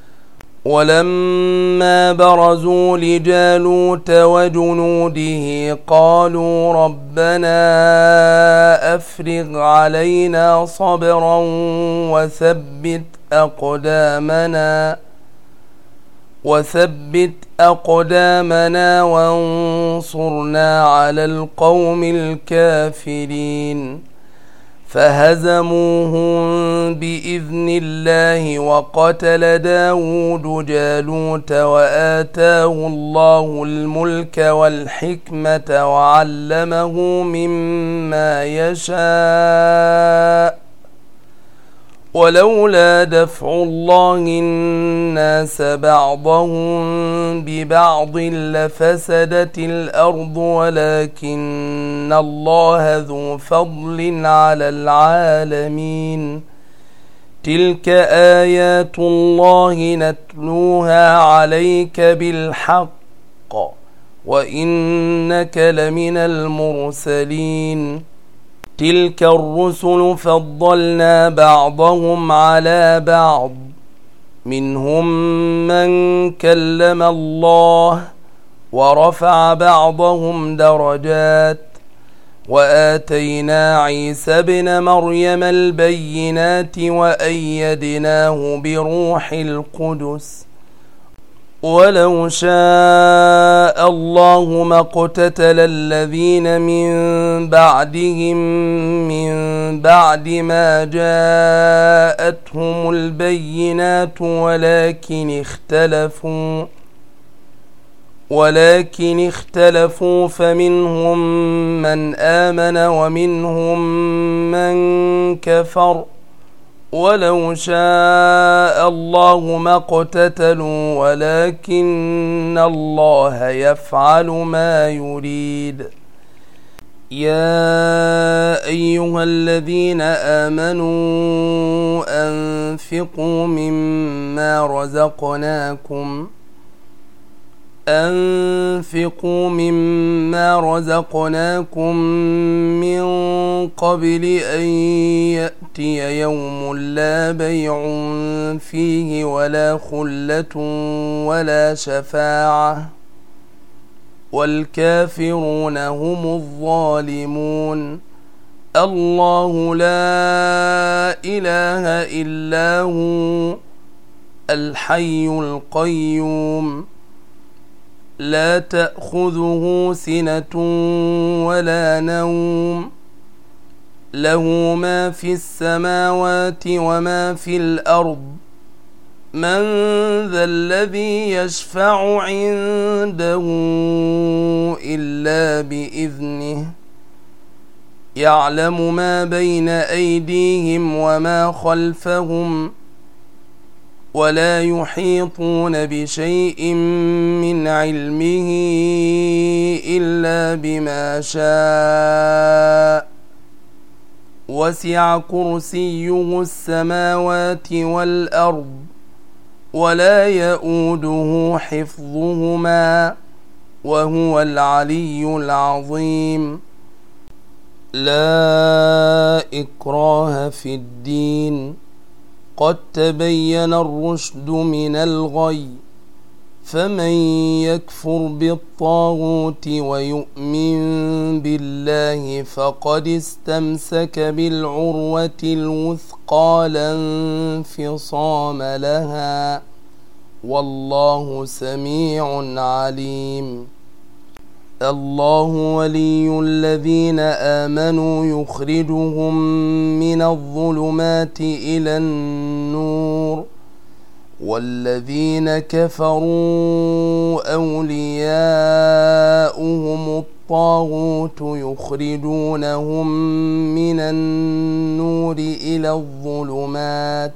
ولما برزوا لجالوت وجنوده قالوا ربنا أفرغ علينا صبرا وثبت أقدامنا وثبت أقدامنا وانصرنا على القوم الكافرين فهزموهم بإذن الله وقتل داود جالوت وآتاه الله الملك والحكمة وعلمه مما يشاء ولولا دفع الله الناس بعضهم ببعض لفسدت الأرض ولكن الله ذو فضل على العالمين تلك آيات الله نتلوها عليك بالحق وإنك لمن المرسلين تلك الرسل فضلنا بعضهم على بعض منهم من كلم الله ورفع بعضهم درجات وآتينا عيسى ابن مريم البينات وأيدناه بروح القدس ولو شاء الله ما اقتتل الذين من بعدهم من بعد ما جاءتهم البينات ولكن اختلفوا ولكن اختلفوا فمنهم من آمن ومنهم من كفر ولو شاء الله ما اقتتلوا ولكن الله يفعل ما يريد يا أيها الذين آمنوا أنفقوا مما رزقناكم أنفقوا مما رزقناكم من قبل أن يأتي يوم لا بيع فيه ولا خلة ولا شفاعة والكافرون هم الظالمون الله لا إله إلا هو الحي القيوم لا تأخذه سنة ولا نوم له ما في السماوات وما في الأرض من ذا الذي يشفع عنده إلا بإذنه يعلم ما بين أيديهم وما خلفهم ولا يحيطون بشيء من علمه إلا بما شاء وسع كرسيه السماوات والأرض ولا يؤوده حفظهما وهو العلي العظيم لا إكراه في الدين قد تبين الرشد من الغي فمن يكفر بالطاغوت ويؤمن بالله فقد استمسك بالعروة الوثقى لا انفصام لها والله سميع عليم الله ولي الذين آمنوا يخرجهم من الظلمات إلى النور والذين كفروا أولياؤهم الطاغوت يخرجونهم من النور إلى الظلمات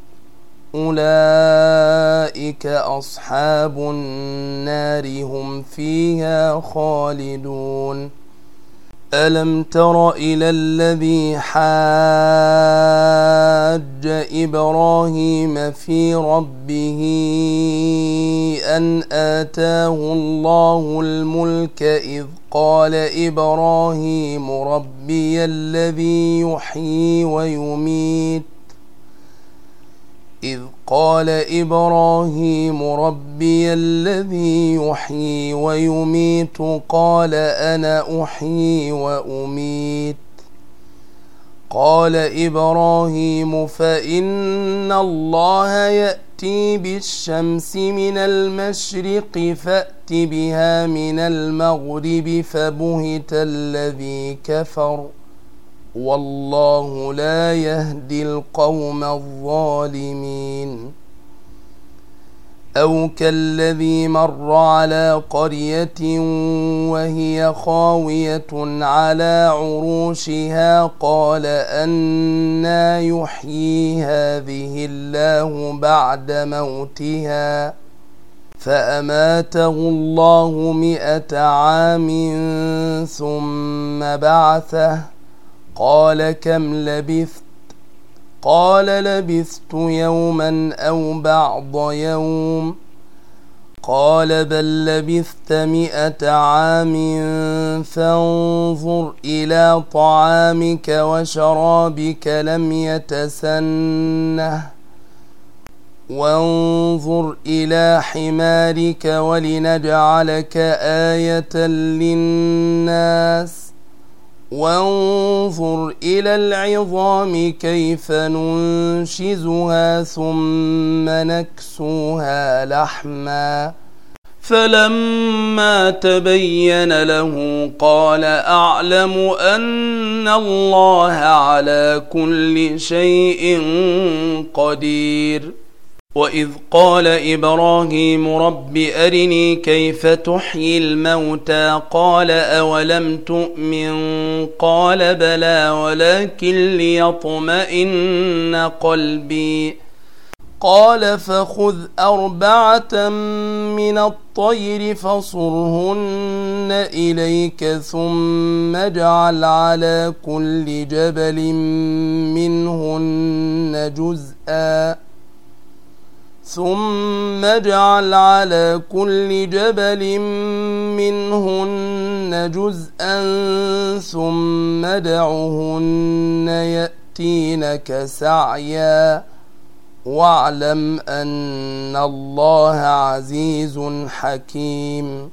أولئك أصحاب النار هم فيها خالدون ألم تر إلى الذي حاج إبراهيم في ربه أن آتاه الله الملك إذ قال إبراهيم ربي الذي يحيي ويميت إذ قال إبراهيم ربي الذي يحيي ويميت قال أنا أحيي وأميت قال إبراهيم فإن الله يأتي ائتي بالشمس من المشرق فأت بها من المغرب فبهت الذي كفر والله لا يهدي القوم الظالمين. أو كالذي مر على قرية وهي خاوية على عروشها قال أنى يحيي هذه الله بعد موتها فأماته الله مئة عام ثم بعثه قال كم لبثت قال لبثت يوما أو بعض يوم قال بل لبثت مئة عام فانظر إلى طعامك وشرابك لم يتسنه وانظر إلى حمارك ولنجعلك آية للناس وانظر إلى العظام كيف ننشزها ثم نكسوها لحما فلما تبين له قال أعلم أن الله على كل شيء قدير. وإذ قال إبراهيم رب أرني كيف تحيي الموتى قال أولم تؤمن قال بلى ولكن ليطمئن قلبي قال فخذ أربعة من الطير فصرهن إليك ثم اجعل على كل جبل منهن جزءا ثم اجعل على كل جبل منهن جزءا ثم ادعهن يأتينك سعيا واعلم أن الله عزيز حكيم.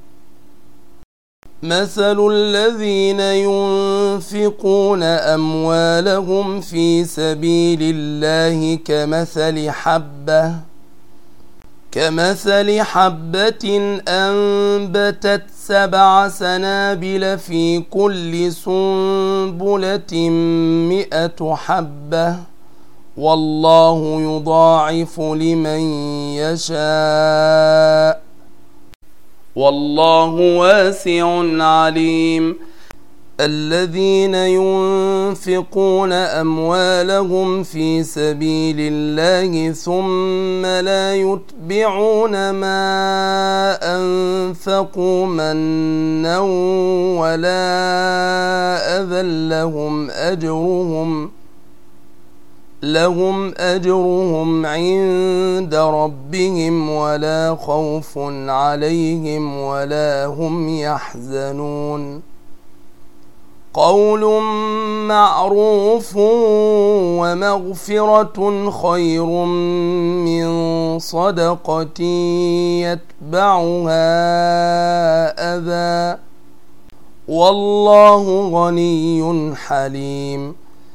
مثل الذين ينفقون أموالهم في سبيل الله كمثل حبة كمثل حبة أنبتت سبع سنابل في كل سنبلة مئة حبة والله يضاعف لمن يشاء والله واسع عليم. الذين ينفقون أموالهم في سبيل الله ثم لا يتبعون ما أنفقوا منا ولا أذى لهم أجرهم لهم أجرهم عند ربهم ولا خوف عليهم ولا هم يحزنون. قول معروف ومغفرة خير من صدقة يتبعها أذى والله غني حليم.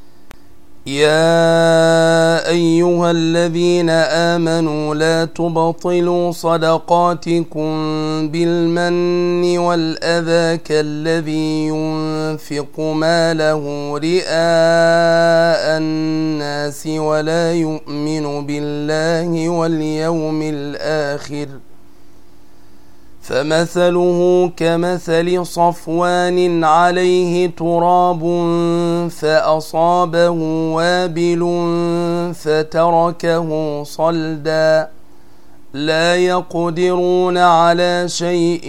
يا أيها الذين آمنوا لا تبطلوا صدقاتكم بالمن والأذى كالذي ينفق ماله رئاء الناس ولا يؤمن بالله واليوم الآخر فمثله كمثل صفوان عليه تراب فأصابه وابل فتركه صلدا لا يقدرون على شيء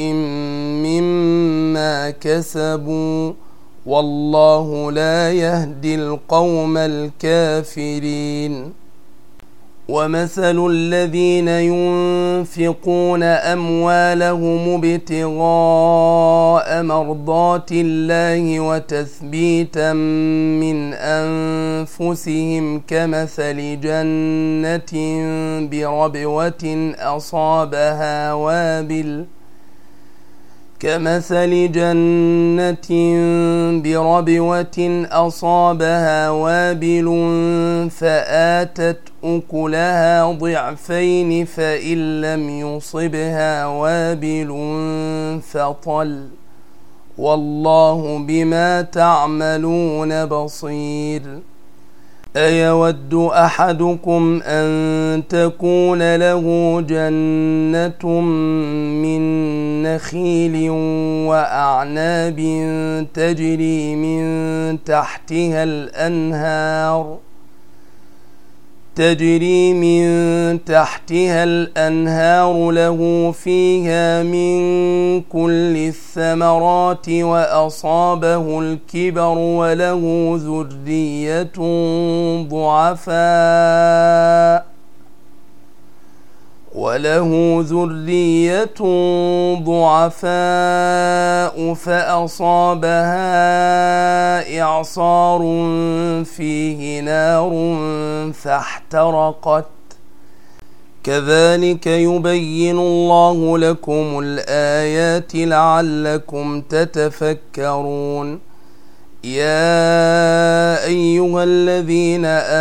مما كسبوا والله لا يهدي القوم الكافرين. ومثل الذين ينفقون أموالهم ابتغاء مرضات الله وتثبيتا من أنفسهم كمثل جنة بربوة أصابها وابل كمثل جنة بربوة أصابها وابل فآتت أكلها ضعفين فإن لم يصبها وابل فطل والله بما تعملون بصير أيود أحدكم أن تكون له جنة من نخيل وأعناب تجري من تحتها الأنهار تجري من تحتها الأنهار له فيها من كل الثمرات وأصابه الكبر وله ذرية ضعفاء وله ذرية ضعفاء فأصابها إعصار فيه نار فاحترقت كذلك يبين الله لكم الآيات لعلكم تتفكرون يا أيها الذين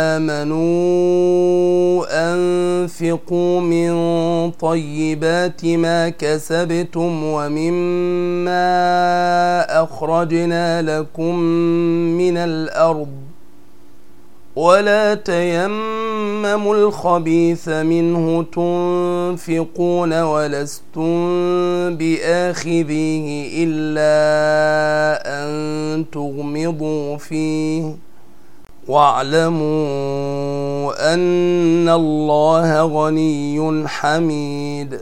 آمنوا أنفقوا من طيبات ما كسبتم ومما أخرجنا لكم من الأرض ولا تيمموا الخبيث منه تنفقون ولستم بآخذيه إلا أن تغمضوا فيه واعلموا أن الله غني حميد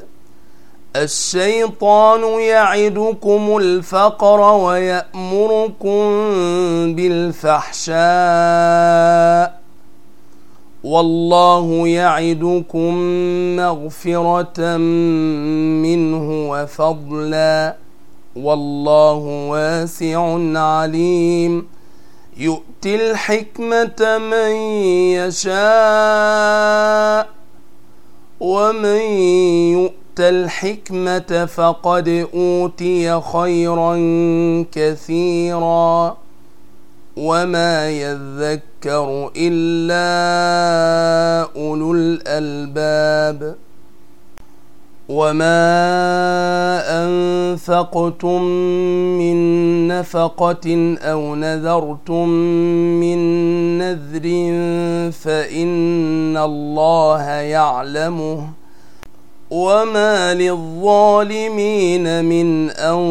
الشيطان يعدكم الفقر ويأمركم بالفحشاء والله يعدكم مغفرة منه وفضلا والله واسع عليم يؤتي الحكمة من يشاء ومن يؤتي الحكمة فقد أوتي خيرا كثيرا وما يذكر إلا أولو الألباب وما أنفقتم من نفقة أو نذرتم من نذر فإن الله يعلمه وما للظالمين من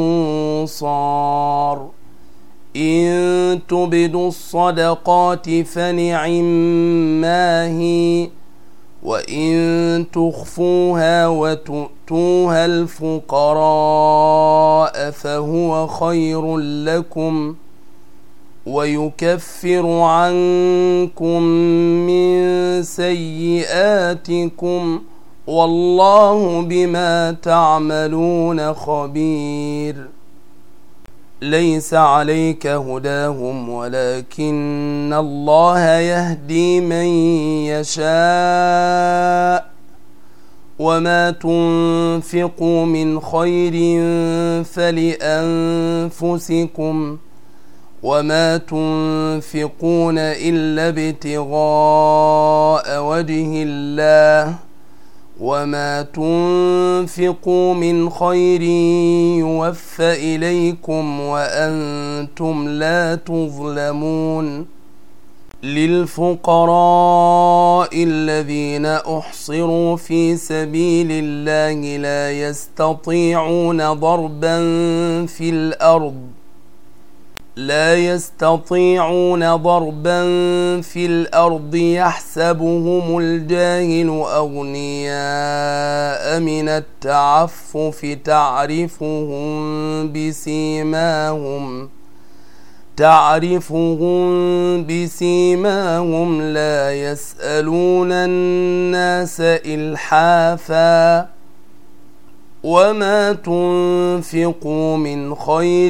أنصار إن تبدوا الصدقات فنعما هي وإن تخفوها وتؤتوها الفقراء فهو خير لكم ويكفر عنكم من سيئاتكم والله بما تعملون خبير ليس عليك هداهم ولكن الله يهدي من يشاء وما تنفقوا من خير فلأنفسكم وما تنفقون إلا ابتغاء وجه الله وما تنفقوا من خير يوفى إليكم وأنتم لا تظلمون للفقراء الذين أحصروا في سبيل الله لا يستطيعون ضربا في الأرض لا يستطيعون ضربا في الأرض يحسبهم الجاهل أغنياء من التعفف تعرفهم بسيماهم تعرفهم بسيماهم لا يسألون الناس إلحافا وما تنفقوا من خير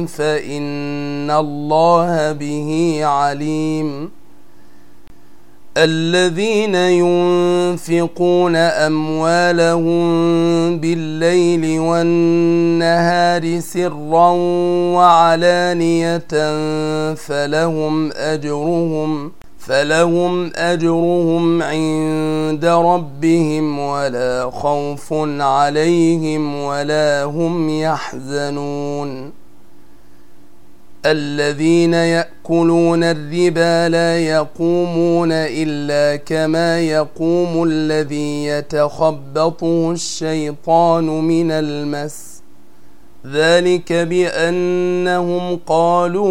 فإن الله به عليم الذين ينفقون أموالهم بالليل والنهار سرا وعلانية فلهم أجرهم فلهم أجرهم عند ربهم ولا خوف عليهم ولا هم يحزنون الذين يأكلون الربا لا يقومون إلا كما يقوم الذي يتخبطه الشيطان من المس ذلك بأنهم قالوا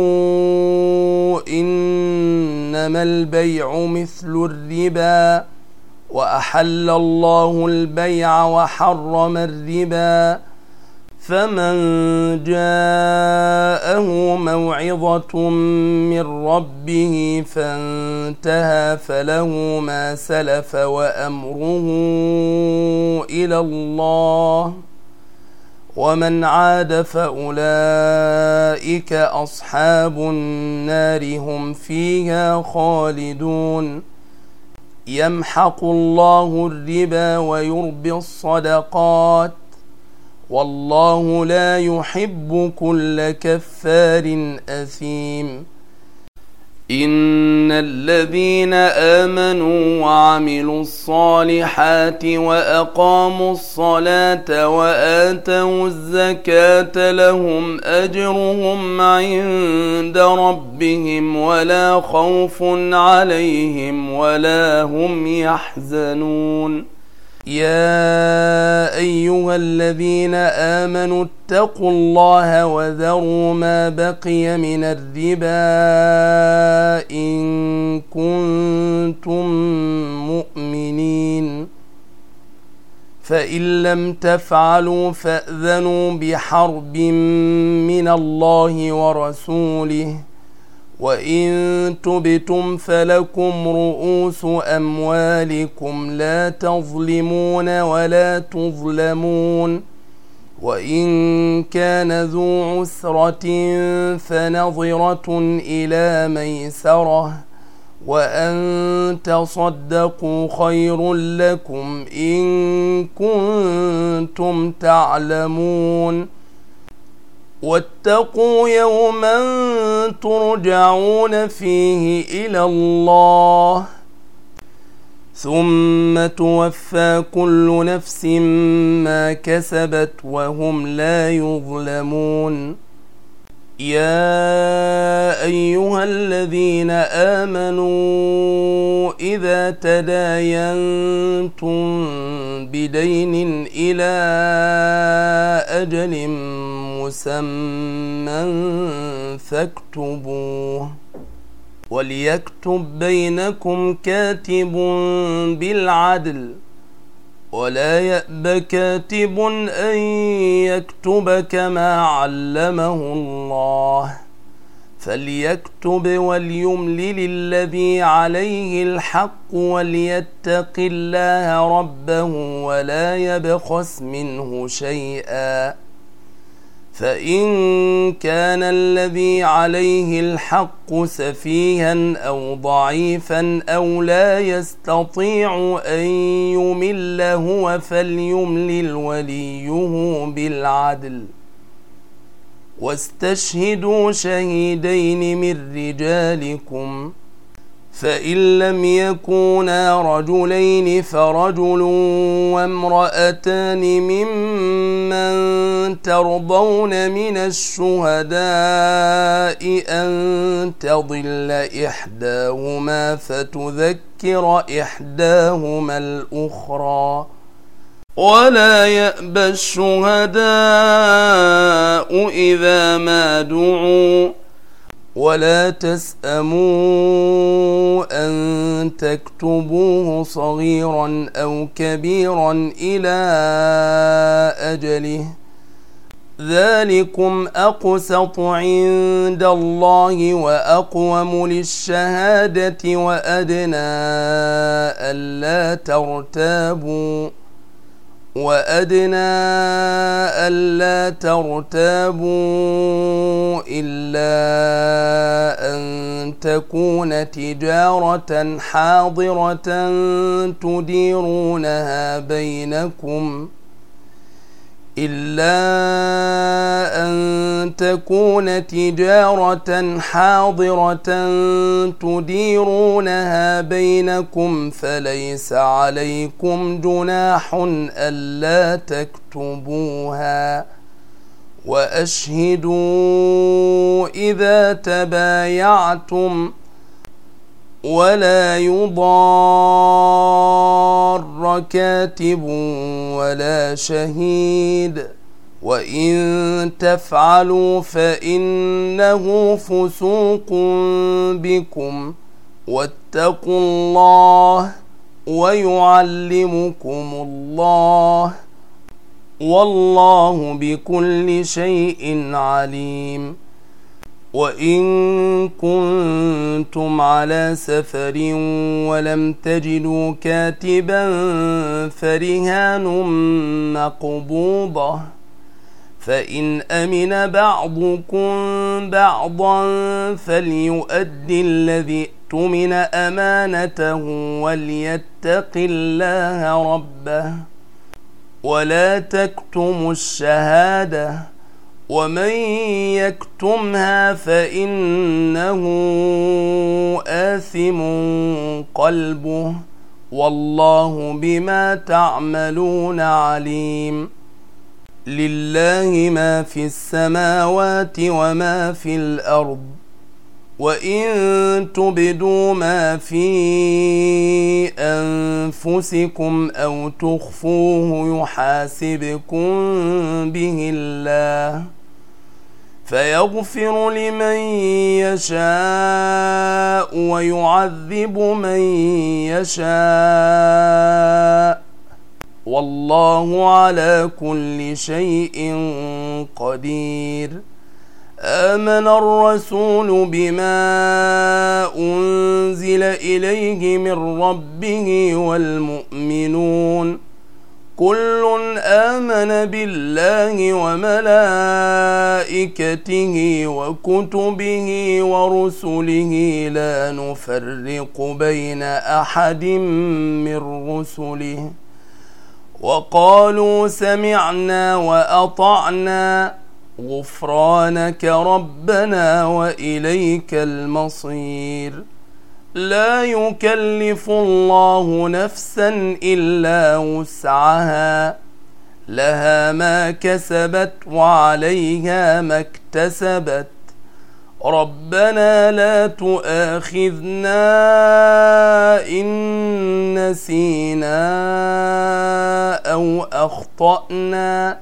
إنما البيع مثل الربا وأحل الله البيع وحرم الربا فمن جاءه موعظة من ربه فانتهى فله ما سلف وأمره إلى الله ومن عاد فأولئك أصحاب النار هم فيها خالدون يمحق الله الربا ويربي الصدقات والله لا يحب كل كفار أثيم إن الذين آمنوا وعملوا الصالحات وأقاموا الصلاة وآتوا الزكاة لهم أجرهم عند ربهم ولا خوف عليهم ولا هم يحزنون يا أيها الذين آمنوا اتقوا الله وذروا ما بقي من الربا إن كنتم مؤمنين فإن لم تفعلوا فأذنوا بحرب من الله ورسوله وإن تبتم فلكم رؤوس أموالكم لا تظلمون ولا تظلمون وإن كان ذو عسرة فنظرة إلى ميسرة وأن تصدقوا خير لكم إن كنتم تعلمون واتقوا يوما ترجعون فيه إلى الله ثم توفى كل نفس ما كسبت وهم لا يظلمون يا أيها الذين آمنوا إذا تداينتم بدين إلى أجل مسمى فاكتبوه وليكتب بينكم كاتب بالعدل ولا يأب كاتب أن يكتب كما علمه الله فليكتب وليملل الذي عليه الحق وليتق الله ربه ولا يبخس منه شيئا فإن كان الذي عليه الحق سفيها أو ضعيفا أو لا يستطيع أن يمل هو فليملل وليه بالعدل واستشهدوا شهيدين من رجالكم فإن لم يكونا رجلين فرجل وامرأتان ممن ترضون من الشهداء أن تضل إحداهما فتذكر إحداهما الأخرى ولا يأبى الشهداء إذا ما دعوا ولا تسأموا أن تكتبوه صغيرا أو كبيرا إلى أجله ذلكم أقسط عند الله وأقوم للشهادة وأدنى ألا ترتابوا وأدنى ألا ترتابوا إلا أن تكون تجارة حاضرة تديرونها بينكم إلا أن تكون تجارة حاضرة تديرونها بينكم فليس عليكم جناح ألا تكتبوها وأشهدوا إذا تبايعتم ولا يضار كاتب ولا شهيد وإن تفعلوا فإنه فسوق بكم واتقوا الله ويعلمكم الله والله بكل شيء عليم. وإن كنتم على سفر ولم تجدوا كاتبا فرهان مقبوضة فإن أمن بعضكم بعضا فليؤدي الذي اؤتمن أمانته وليتق الله ربه ولا تكتموا الشهادة ومن يكتمها فإنه آثم قلبه والله بما تعملون عليم. لله ما في السماوات وما في الأرض وإن تبدوا ما في أنفسكم أو تخفوه يحاسبكم به الله فيغفر لمن يشاء ويعذب من يشاء والله على كل شيء قدير. آمن الرسول بما أنزل إليه من ربه والمؤمنون كل آمن بالله وملائكته وكتبه ورسله لا نفرق بين أحد من رسله وقالوا سمعنا وأطعنا غفرانك ربنا وإليك المصير. لا يكلف الله نفسا إلا وسعها لها ما كسبت وعليها ما اكتسبت ربنا لا تؤاخذنا إن نسينا أو أخطأنا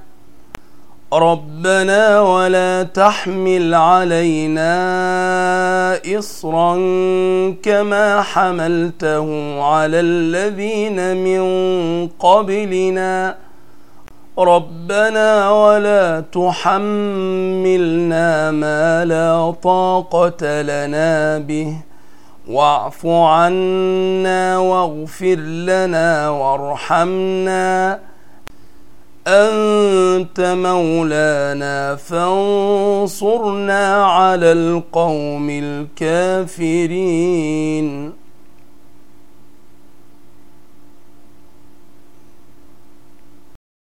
ربنا ولا تحمل علينا إصرا كما حملته على الذين من قبلنا ربنا ولا تحملنا ما لا طاقة لنا به واعف عنا واغفر لنا وارحمنا أنت مولانا فانصرنا على القوم الكافرين.